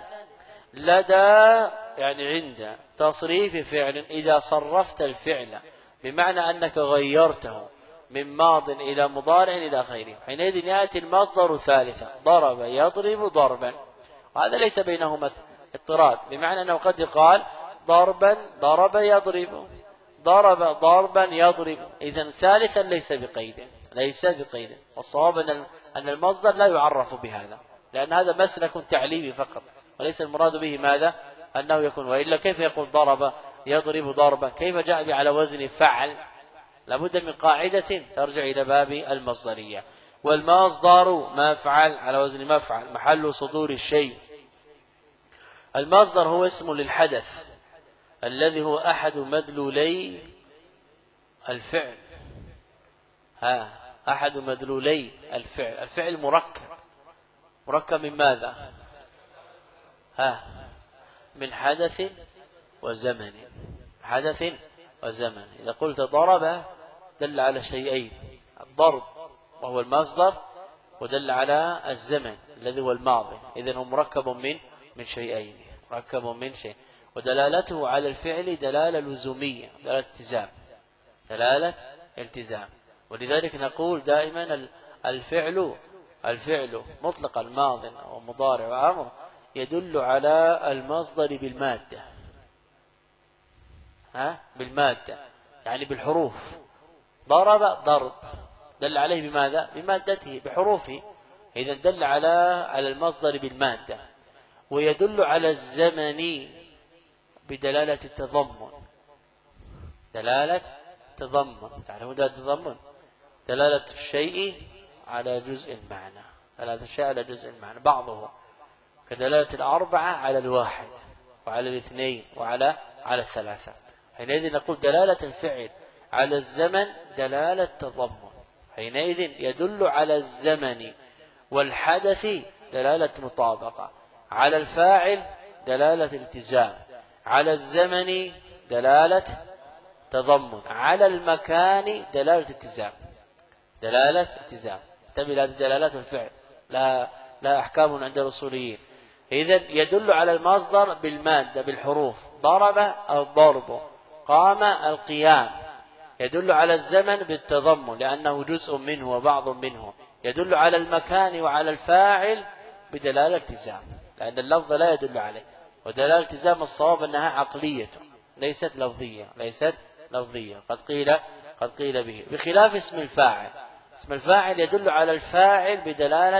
لدى، يعني عند تصريف فعل. إذا صرفت الفعل بمعنى أنك غيرته من ماض إلى مضارع إلى خيره، حينئذ يأتي المصدر ثالثا: ضرب يضرب ضربا، وهذا ليس بينهما اضطراد، بمعنى أنه قد يقال ضربا ضرب يضرب، ضرب ضربا يضرب. إذن ثالثا ليس بقيد، والصواب أن المصدر لا يعرف بهذا، لأن هذا مسلك تعليمي فقط، وليس المراد به ماذا؟ أنه يكون، وإلا كيف يقول ضرب يضرب ضربا؟ كيف جاء على وزن فعل؟ لابد من قاعدة ترجع إلى باب المصدرية. والمصدر مفعل على وزن مفعل محل صدور الشيء. المصدر هو اسم للحدث الذي هو أحد مدلولي الفعل. أحد مدلولي الفعل. الفعل مركب من ماذا؟ من حدث وزمن. حدث وزمن. إذا قلت ضرب دل على شيئين: الضرب وهو المصدر، ودل على الزمن الذي هو الماضي. إذن هو مركب من شيئين، مركب من شيء، ودلالته على الفعل دلالة لزومية، دلالة التزام. ولذلك نقول دائما الفعل مطلق الماضي ومضارع وأمر يدل على المصدر بالمادة. بالمادة يعني بالحروف. ضرب ضرب دل عليه بماذا؟ بمادته بحروفه. إذا دل على المصدر بالمادة. ويدل على الزمن بدلالة التضمن. دلالة تضمن، تعلمون دلالة التضمن؟ دلالة الشيء على جزء المعنى. دلالة الشيء على جزء المعنى بعضه، كدلالة الأربعة على الواحد وعلى الاثنين وعلى الثلاثة. حينئذ نقول دلالة الفعل على الزمن دلالة تضمن. حينئذ يدل على الزمن والحدث دلالة مطابقة، على الفاعل دلالة التزام، على الزمن دلالة تضمن، على المكان دلالة التزام. دلالة التزام. انتبه، هذه دلالات الفعل لها أحكام عند الأصوليين. إذن يدل على المصدر بالمادة بالحروف. ضرب الضرب، قام القيام. يدل على الزمن بالتضمن لأنه جزء منه وبعض منه. يدل على المكان وعلى الفاعل بدلالة التزام، لأن اللفظ لا يدل عليه. ودلالة التزام الصواب أنها عقلية ليست لفظية، ليست لفظية. قد قيل به، بخلاف اسم الفاعل. اسم الفاعل يدل على الفاعل بدلالة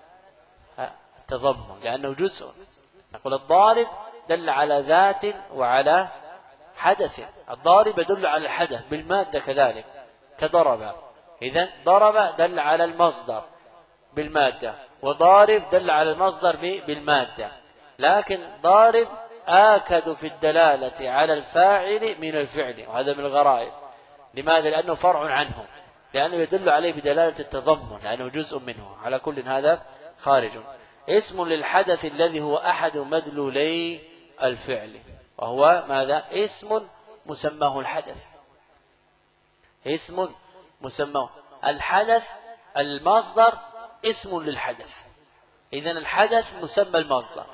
التضمن لأنه جزء. نقول الضارب دل على ذات وعلى حدث. الضارب يدل على الحدث بالمادة كذلك كضرب. إذن ضرب دل على المصدر بالمادة، وضارب دل على المصدر بالمادة. لكن ضارب آكد في الدلالة على الفاعل من الفعل، وهذا من الغرائب. لماذا؟ لأنه فرع عنه، لأنه يدل عليه بدلالة التضمن لأنه جزء منه. على كل هذا خارج. اسم للحدث الذي هو أحد مدلولي الفعل، وهو ماذا؟ اسم مسماه الحدث. اسم مسماه الحدث. المصدر اسم للحدث. إذن الحدث مسمى المصدر.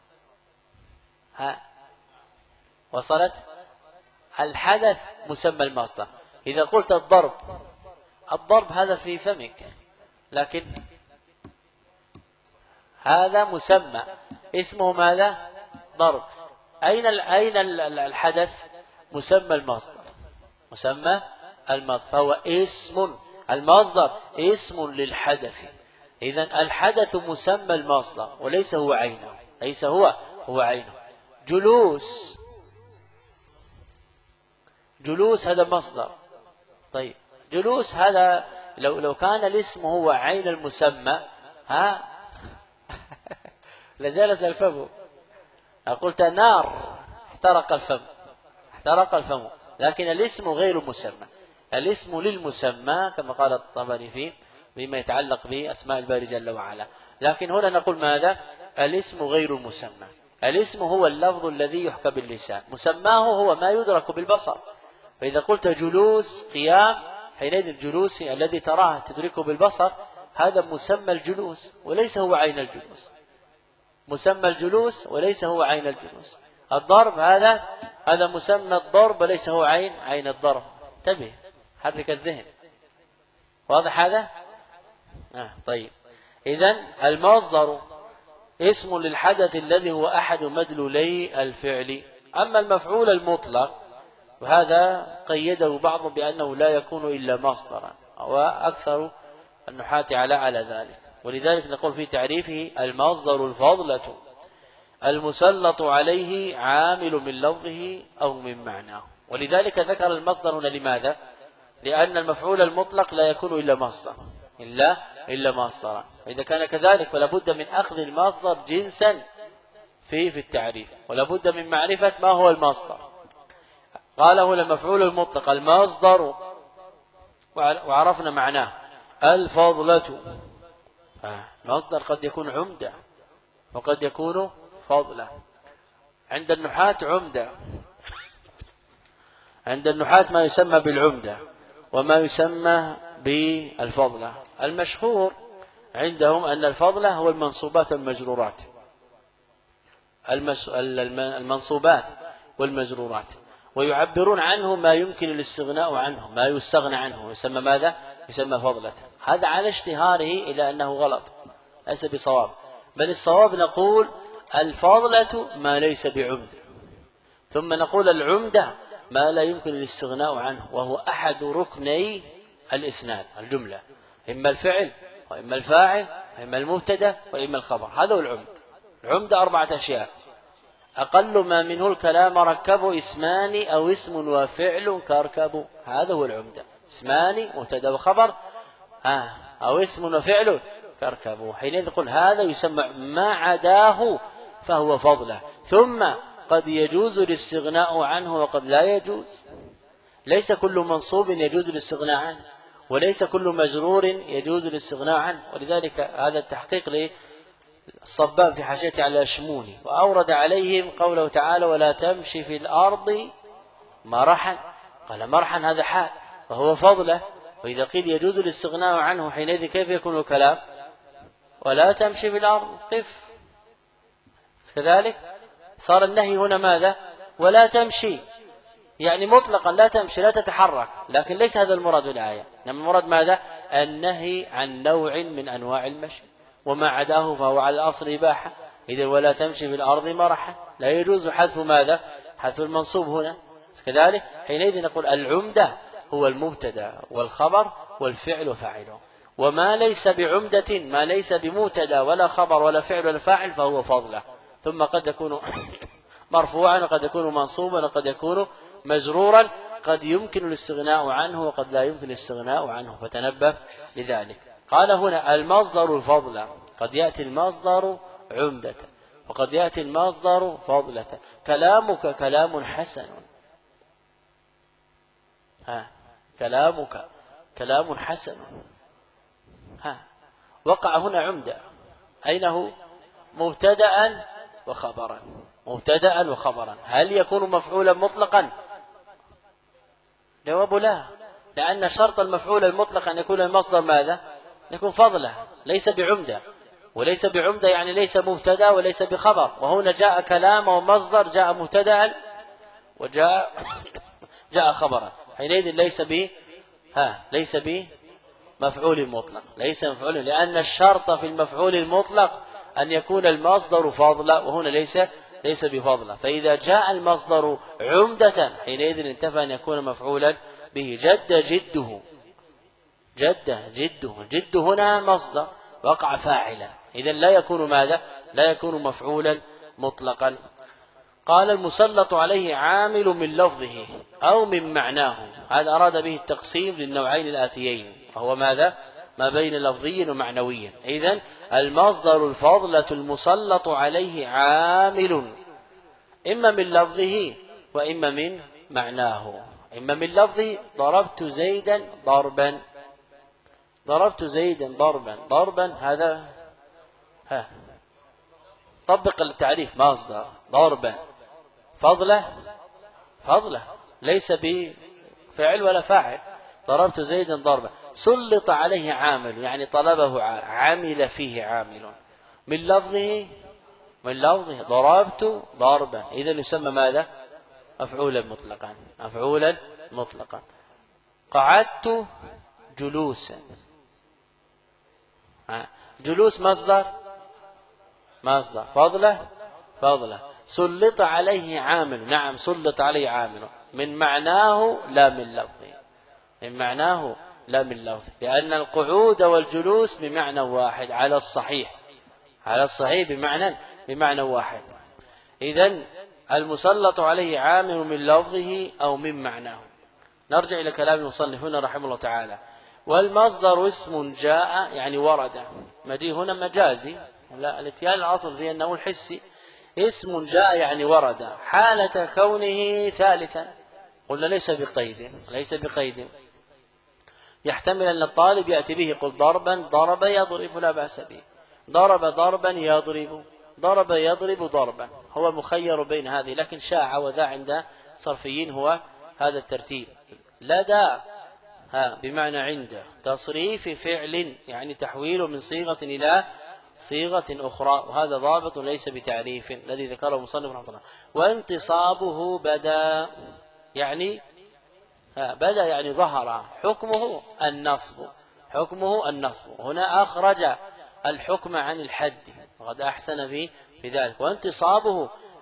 وصلت؟ الحدث مسمى المصدر. إذا قلت الضرب، الضرب هذا في فمك، لكن هذا مسمى اسمه ماذا؟ ضرب. أين الحدث؟ مسمى المصدر. مسمى المصدر، فهو اسم. المصدر اسم للحدث. إذن الحدث مسمى المصدر وليس هو عينه، ليس هو عينه. جلوس، جلوس هذا مصدر. طيب جلوس هذا لو كان الاسم هو عين المسمى لجلس الفم. قلت نار احترق الفم، احترق الفم. لكن الاسم غير مسمى. الاسم للمسمى كما قال الطبري فيه بما يتعلق بأسماء الباري جل وعلا. لكن هنا نقول ماذا؟ الاسم غير المسمى. الاسم هو اللفظ الذي يحكى باللسان، مسماه هو ما يدرك بالبصر. فإذا قلت جلوس قيام، حينئذ الجلوس الذي تراه تدركه بالبصر هذا مسمى الجلوس وليس هو عين الجلوس. مسمى الجلوس وليس هو عين الجلوس. الضرب هذا مسمى الضرب وليس هو عين الضرب. انتبه، حرك الذهن. واضح هذا؟ طيب. إذن المصدر اسم للحدث الذي هو أحد مدلولي الفعل. أما المفعول المطلق وهذا قيده بعض بأنه لا يكون إلا مصدرا، وأكثر النحاة على ذلك. ولذلك نقول في تعريفه المصدر الفضلة المسلط عليه عامل من لفظه أو من معناه. ولذلك ذكر المصدر هنا لماذا؟ لأن المفعول المطلق لا يكون إلا مصدر، إلا مصدرا. إذا كان كذلك فلا بد من أخذ المصدر جنسا في التعريف، ولا بد من معرفة ما هو المصدر. قاله المفعول المطلق المصدر، وعرفنا معناه الفضلة. مصدر قد يكون عمدة وقد يكون فضلة. عند النحاة عمدة، عند النحاة ما يسمى بالعمدة وما يسمى بالفضلة. المشهور عندهم أن الفضلة هو المنصوبات والمجرورات. المنصوبات والمجرورات، ويعبرون عنه ما يمكن الاستغناء عنه، ما يستغنى عنه، يسمى ماذا؟ يسمى فضلة. هذا على اشتهاره إلى أنه غلط، ليس بصواب. بل الصواب نقول الفضلة ما ليس بعمدة، ثم نقول العمدة ما لا يمكن الاستغناء عنه، وهو أحد ركني الإسناد الجملة، إما الفعل وإما الفاعل وإما المبتدا وإما الخبر. هذا هو العمد. العمد 4 أشياء: أقل ما منه الكلام ركبوا اسمان أو اسم وفعل كركبوا. هذا هو العمدة، اسمان مبتدا وخبر أو اسم وفعل كركبوا. حينئذ قل هذا يسمى ما عداه فهو فضله. ثم قد يجوز الاستغناء عنه وقد لا يجوز. ليس كل منصوب يجوز الاستغناء عنه، وليس كل مجرور يجوز الاستغناء عنه. ولذلك هذا التحقيق للصبان في حاشيته على الشموني، وأورد عليهم قوله تعالى: ولا تمشي في الأرض مرحا. قال مرحا هذا حال وهو فضله، وإذا قيل يجوز الاستغناء عنه حينئذ كيف يكون الكلام؟ ولا تمشي في الأرض، قف. كذلك صار النهي هنا ماذا؟ ولا تمشي، يعني مطلقا لا تمشي، لا تتحرك. لكن ليس هذا المراد بالآية، إنما المراد ماذا؟ النهي عن نوع من أنواع المشي، وما عداه فهو على الأصل إباحة. إذا ولا تمشي في الأرض مرحا، لا يجوز حذف ماذا؟ حذف المنصوب هنا. كذلك حينئذ نقول العمدة هو المبتدا والخبر والفعل وفاعله، وما ليس بعمدة، ما ليس بمبتدا ولا خبر ولا فعل ولا فاعل فهو فضله. ثم قد يكون مرفوعا وقد يكون منصوبا وقد يكون مجرورا، قد يمكن الاستغناء عنه وقد لا يمكن الاستغناء عنه، فتنبه لذلك. قال هنا المصدر الفضل، قد يأتي المصدر عمدة وقد يأتي المصدر فضلة. كلامك كلام حسن، كلامك كلام حسن، وقع هنا عمدة. أين هو؟ مبتدأ وخبرا، مبتدأ وخبرا. هل يكون مفعولا مطلقا؟ جواب لا، لأن شرط المفعول المطلق أن يكون المصدر ماذا؟ يكون فضله، ليس بعمدة. وليس بعمدة يعني ليس مبتدأ وليس بخبر. وهنا جاء كلام ومصدر، جاء مبتدأ وجاء خبرا، حينئذ ليس بمفعول مطلق، ليس مفعول، لأن الشرط في المفعول المطلق أن يكون المصدر فاضلا، وهنا ليس بفضله. فإذا جاء المصدر عمدة حينئذ انتفى أن يكون مفعولا به. جده، جد هنا مصدر وقع فاعلا، إذن لا يكون ماذا؟ لا يكون مفعولا مطلقا. قال المسلط عليه عامل من لفظه أو من معناه. هذا أراد به التقسيم للنوعين الآتيين، وهو ماذا؟ ما بين لفظي ومعنوي. إذن المصدر الفضلة المسلط عليه عامل إما من لفظه وإما من معناه. إما من لفظه: ضربت زيدا ضربا، ضربت زيدا ضربا هذا طبق التعريف، مصدر ضربا فضله ليس بفعل ولا فاعل. ضربت زيدا ضربا، سلط عليه عامل يعني طلبه عمل فيه عامل. من لفظه ضربت ضربا، إذن يسمى ماذا؟ مفعولا مطلقا. قعدت جلوسا، جلوس مصدر فضله. سلط عليه عامل، نعم سلط عليه عامل. من معناه لا من لفظه، لأن القعود والجلوس بمعنى واحد على الصحيح بمعنى واحد. إذن المسلط عليه عامل من لفظه أو من معناه. نرجع إلى كلام المصنف هنا رحمه الله تعالى: والمصدر اسم جاء يعني ورد. مجيء هنا مجازي، لا الاتيان الأصل فيه أنه الحسي. اسم جاء يعني ورد حالة كونه ثالثا. قلنا ليس بقيد، يحتمل أن الطالب يأتي به يقول ضرب يضرب لا بأس به، ضرب ضربا يضرب ضربا. هو مخير بين هذه، لكن شاع وذا عند صرفيين هو هذا الترتيب. لدى بمعنى عند، تصريف فعل يعني تحويله من صيغة إلى صيغة أخرى، وهذا ضابط ليس بتعريف الذي ذكره المصنف رحمه الله. وانتصابه بدا يعني ظهر، حكمه النصب. هنا أخرج الحكم عن الحد وقد أحسن في ذلك. وانتصابه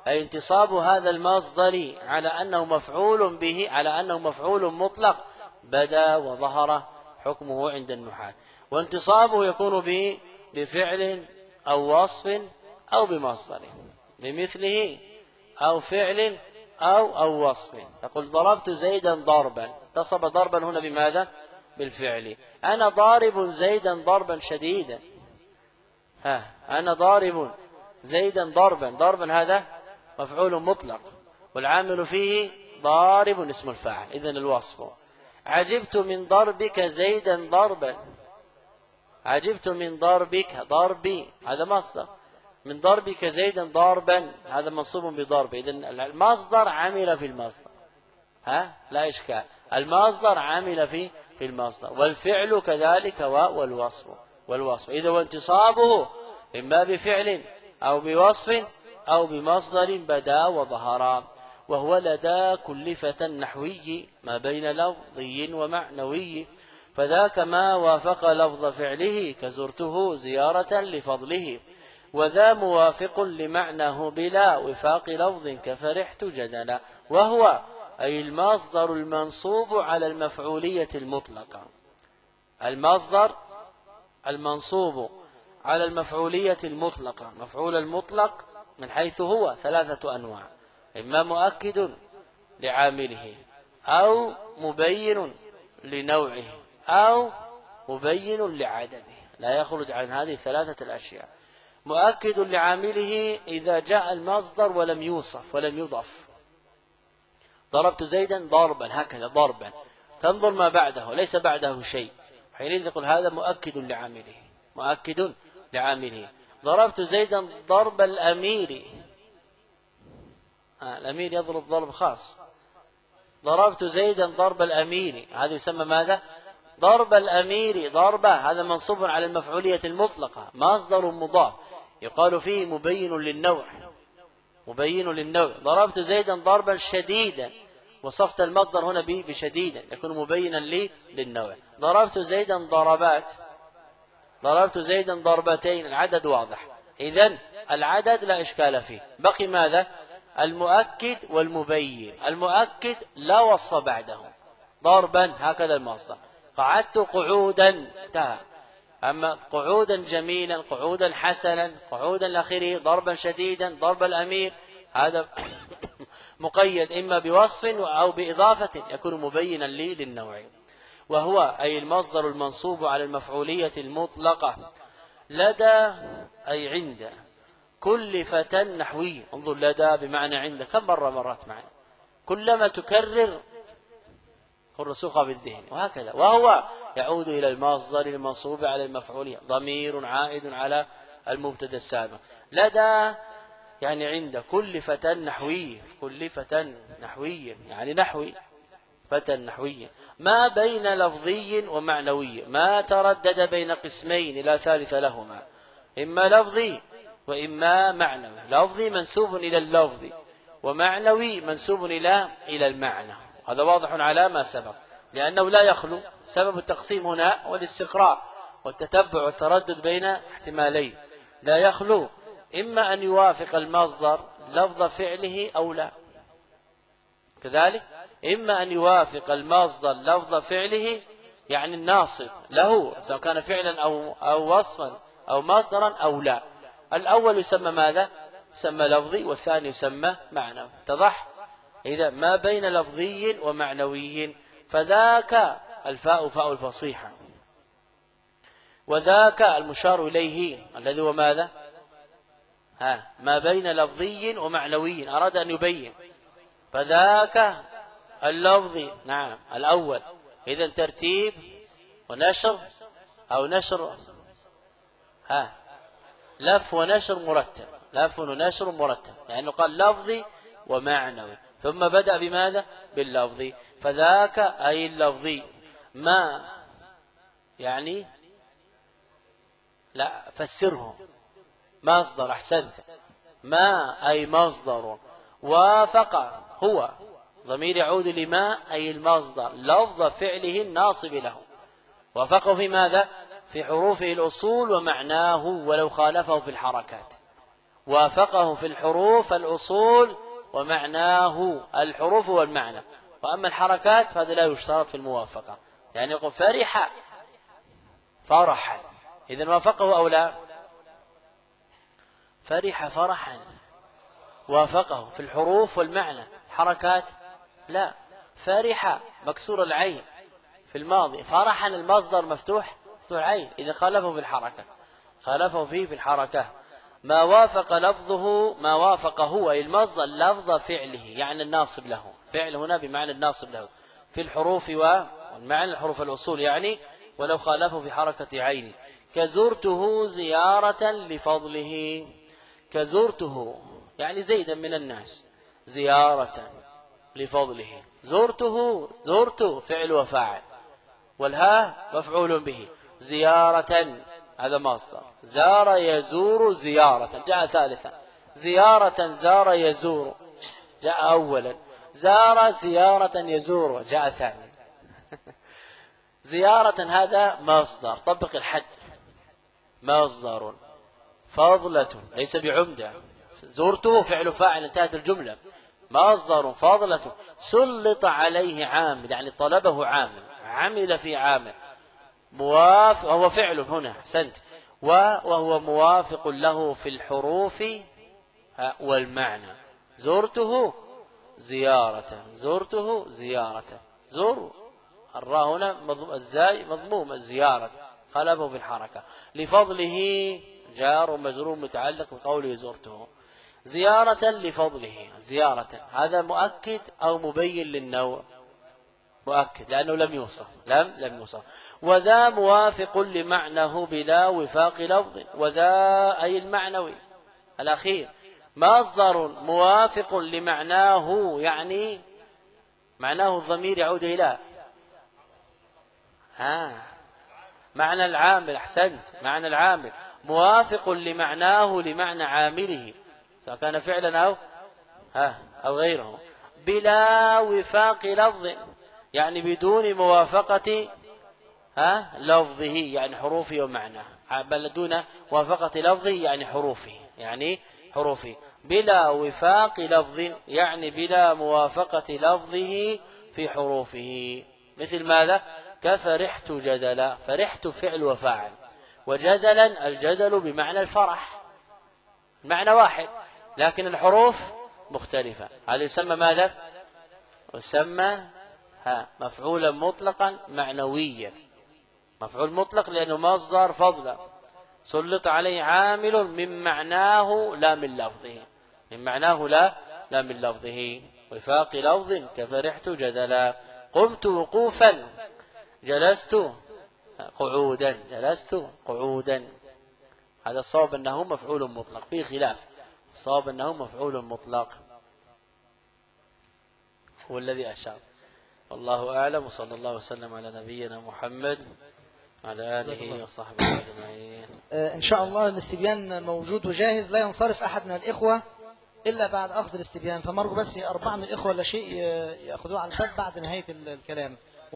أي انتصاب هذا المصدر على أنه مفعول به، على أنه مفعول مطلق بدا وظهر حكمه عند النحاة. وانتصابه يكون بفعل أو وصف أو بمصدر، بمثله أو فعل أو وصف. تقول ضربت زيدا ضربا، انتصب ضربا هنا بماذا؟ بالفعل. أنا ضارب زيدا ضربا شديدا، أنا ضارب زيدا ضربا هذا مفعول مطلق والعامل فيه ضارب اسم الفاعل، إذن الوصف. عجبت من ضربك زيدا ضربا، عجبت من ضربك ضربي هذا مصدر، من ضربك زيدا ضربا هذا منصوب بضرب. إذن المصدر عمل في المصدر، لا إشكال، المصدر عمل في المصدر، والفعل كذلك والوصف. إذا وانتصابه إما بفعل أو بوصف أو بمصدر بدا وظهر. وهو لدى كل فتى نحوي ما بين لفظي ومعنوي، فذاك ما وافق لفظ فعله كزرته زيارة لفضله، وذا موافق لمعناه بلا وفاق لفظ كفرحت جدلا. وهو أي المصدر المنصوب على المفعولية المطلقة، المصدر المنصوب على المفعولية المطلقة. مفعول المطلق من حيث هو 3 أنواع: إما مؤكد لعامله، أو مبين لنوعه، أو مبين لعدده، لا يخرج عن هذه 3 الأشياء. مؤكد لعامله إذا جاء المصدر ولم يوصف ولم يضف. ضربت زيدا ضربا، هكذا ضربا، تنظر ما بعده ليس بعده شيء، حينئذ يقول هذا مؤكد لعامله، مؤكد لعامله. ضربت زيدا ضرب الأمير، الأمير يضرب ضرب خاص. ضربت زيدا ضرب الأمير، هذا يسمى ماذا؟ ضرب الأمير ضربة، هذا منصوب على المفعولية المطلقة، مصدر مضاف يقال فيه مبين للنوع، مبين للنوع. ضربت زيدا ضربا شديدا، وصفت المصدر هنا بشديدا، يكون مبينا للنوع. ضربت زيدا ضربات، ضربت زيدا ضربتين، العدد واضح، إذن العدد لا إشكال فيه. بقي ماذا؟ المؤكد والمبين. المؤكد لا وصف بعده، ضربا هكذا المصدر، قعدت قعودا انتهى. أما قعودا جميلا، قعودا حسنا، قعودا الأخير، ضربا شديدا، ضرب الأمير، هذا مقيد إما بوصف أو بإضافة يكون مبينا للنوع. وهو أي المصدر المنصوب على المفعولية المطلقة لدى أي عند كل فتى نحوي. انظر، لدى بمعنى عند، كم مرة مرت معنا؟ كلما تكرر الرسوخ بالذهن، وهكذا. وهو يعود إلى المصدر المنصوب على المفعولية، ضمير عائد على المبتدا السابق. لدى يعني عند كل فتى نحوي، كل فتى نحوي يعني نحوي، فتى نحوي ما بين لفظي ومعنوي، ما تردد بين قسمين لا ثالث لهما، إما لفظي وإما معنوي. لفظي منسوب إلى اللفظ، ومعنوي منسوب إلى المعنى. هذا واضح على ما سبق، لأنه لا يخلو سبب التقسيم هنا والاستقراء والتتبع والتردد بين احتمالين، لا يخلو إما أن يوافق المصدر لفظ فعله أو لا، كذلك إما أن يوافق المصدر لفظ فعله يعني الناصب له، سواء كان فعلا أو وصفا أو مصدرا أو لا. الأول يسمى ماذا؟ يسمى لفظي، والثاني يسمى معنوي. اتضح؟ إذا ما بين لفظي ومعنوي، فذاك الفاء فاء الفصيحة، وذاك المشار إليه الذي هو ماذا؟ ما بين لفظي ومعنوي، أراد أن يبين، فذاك اللفظي نعم الأول. إذا ترتيب ونشر أو نشر، لف ونشر مرتب، لف ونشر مرتب، لأنه قال لفظي ومعنوي ثم بدأ بماذا؟ باللفظي. فذاك أي اللفظي. ما يعني لا فسره مصدر، أحسنت، ما أي مصدر، وافق هو ضمير يعود لما أي المصدر لفظ فعله الناصب له، وافقه في ماذا؟ في حروفه الأصول ومعناه ولو خالفه في الحركات. وافقه في الحروف الأصول ومعناه الحروف والمعنى. وأما الحركات فهذا لا يشترط في الموافقة. يعني يقول فرح فرحا، إذن وافقه أو لا؟ فرح فرحا وافقه في الحروف والمعنى. حركات لا. فرح مكسور العين في الماضي، فرحا المصدر مفتوح العين، إذا خالفه في الحركة، خالفه فيه في الحركة. ما وافق لفظه، ما وافق هو أي المصدر لفظ فعله، يعني الناصب له، فعل هنا بمعنى الناصب له في الحروف والمعنى الحروف الأصول يعني، ولو خالفه في حركة عين. كزرته زيارة لفضله، كزرته يعني زيدا من الناس، زيارة لفضله. زرته، زرت فعل وفاعل، والها مفعول به. زيارة هذا مصدر. زار يزور زيارة جاء ثالثا. زيارة زار يزور جاء أولا. زار زيارة يزور جاء ثانيا. زيارة هذا مصدر، طبق الحد، مصدر. فضلة ليس بعمدة. زرته فعل فاعل انتهت الجملة. مصدر فضلة. سلط عليه عامل يعني طلبه عامل، عمل في عامل. موافق هو فعل هنا، أحسنت، وهو موافق له في الحروف والمعنى. زرته زيارة، زرته زيارة. زر الراء هنا الزاي مضموم، زيارة خلفه في الحركة. لفضله جار ومجرور متعلق بقوله زرته. زيارة لفضله، زيارة هذا مؤكد أو مبين للنوع؟ مؤكد لأنه لم يوصف، لم يوصف. وذا موافق لمعنه بلا وفاق لفظ. وذا أي المعنوي الأخير مصدر موافق لمعناه، يعني معناه الضمير يعود إلى معنى العامل. أحسنت، معنى العامل موافق لمعناه لمعنى عامله، سواء كان فعلا أو غيره. بلا وفاق لفظ يعني بدون موافقة لفظه يعني حروفه ومعناه، بل دون موافقة لفظه يعني حروفه، يعني حروفه. بلا وفاق لفظ يعني بلا موافقة لفظه في حروفه. مثل ماذا؟ كفرحت جدلا، فرحت فعل وفاعل، وجدلا الجدل بمعنى الفرح، معنى واحد لكن الحروف مختلفة. هذا يسمى ماذا؟ يسمى مفعولا مطلقا معنويا. مفعول مطلق لأنه مصدر فضلا، سلط عليه عامل من معناه لا من لفظه، من معناه لا من لفظه. وفاق لفظ كفرحت جدلا. قمت وقوفا، جلست قعودا، جلست قعودا. هذا الصواب أنه مفعول مطلق، فيه خلاف، الصواب أنه مفعول مطلق هو الذي أشار. والله أعلم، وصلى الله وسلم على نبينا محمد وعلى آله وصحبه أجمعين. إن شاء الله الاستبيان موجود وجاهز، لا ينصرف أحد من الإخوة إلا بعد أخذ الاستبيان، فمرجو بس 4 من الإخوة ولا شيء يأخذوه على الباب بعد نهاية الكلام.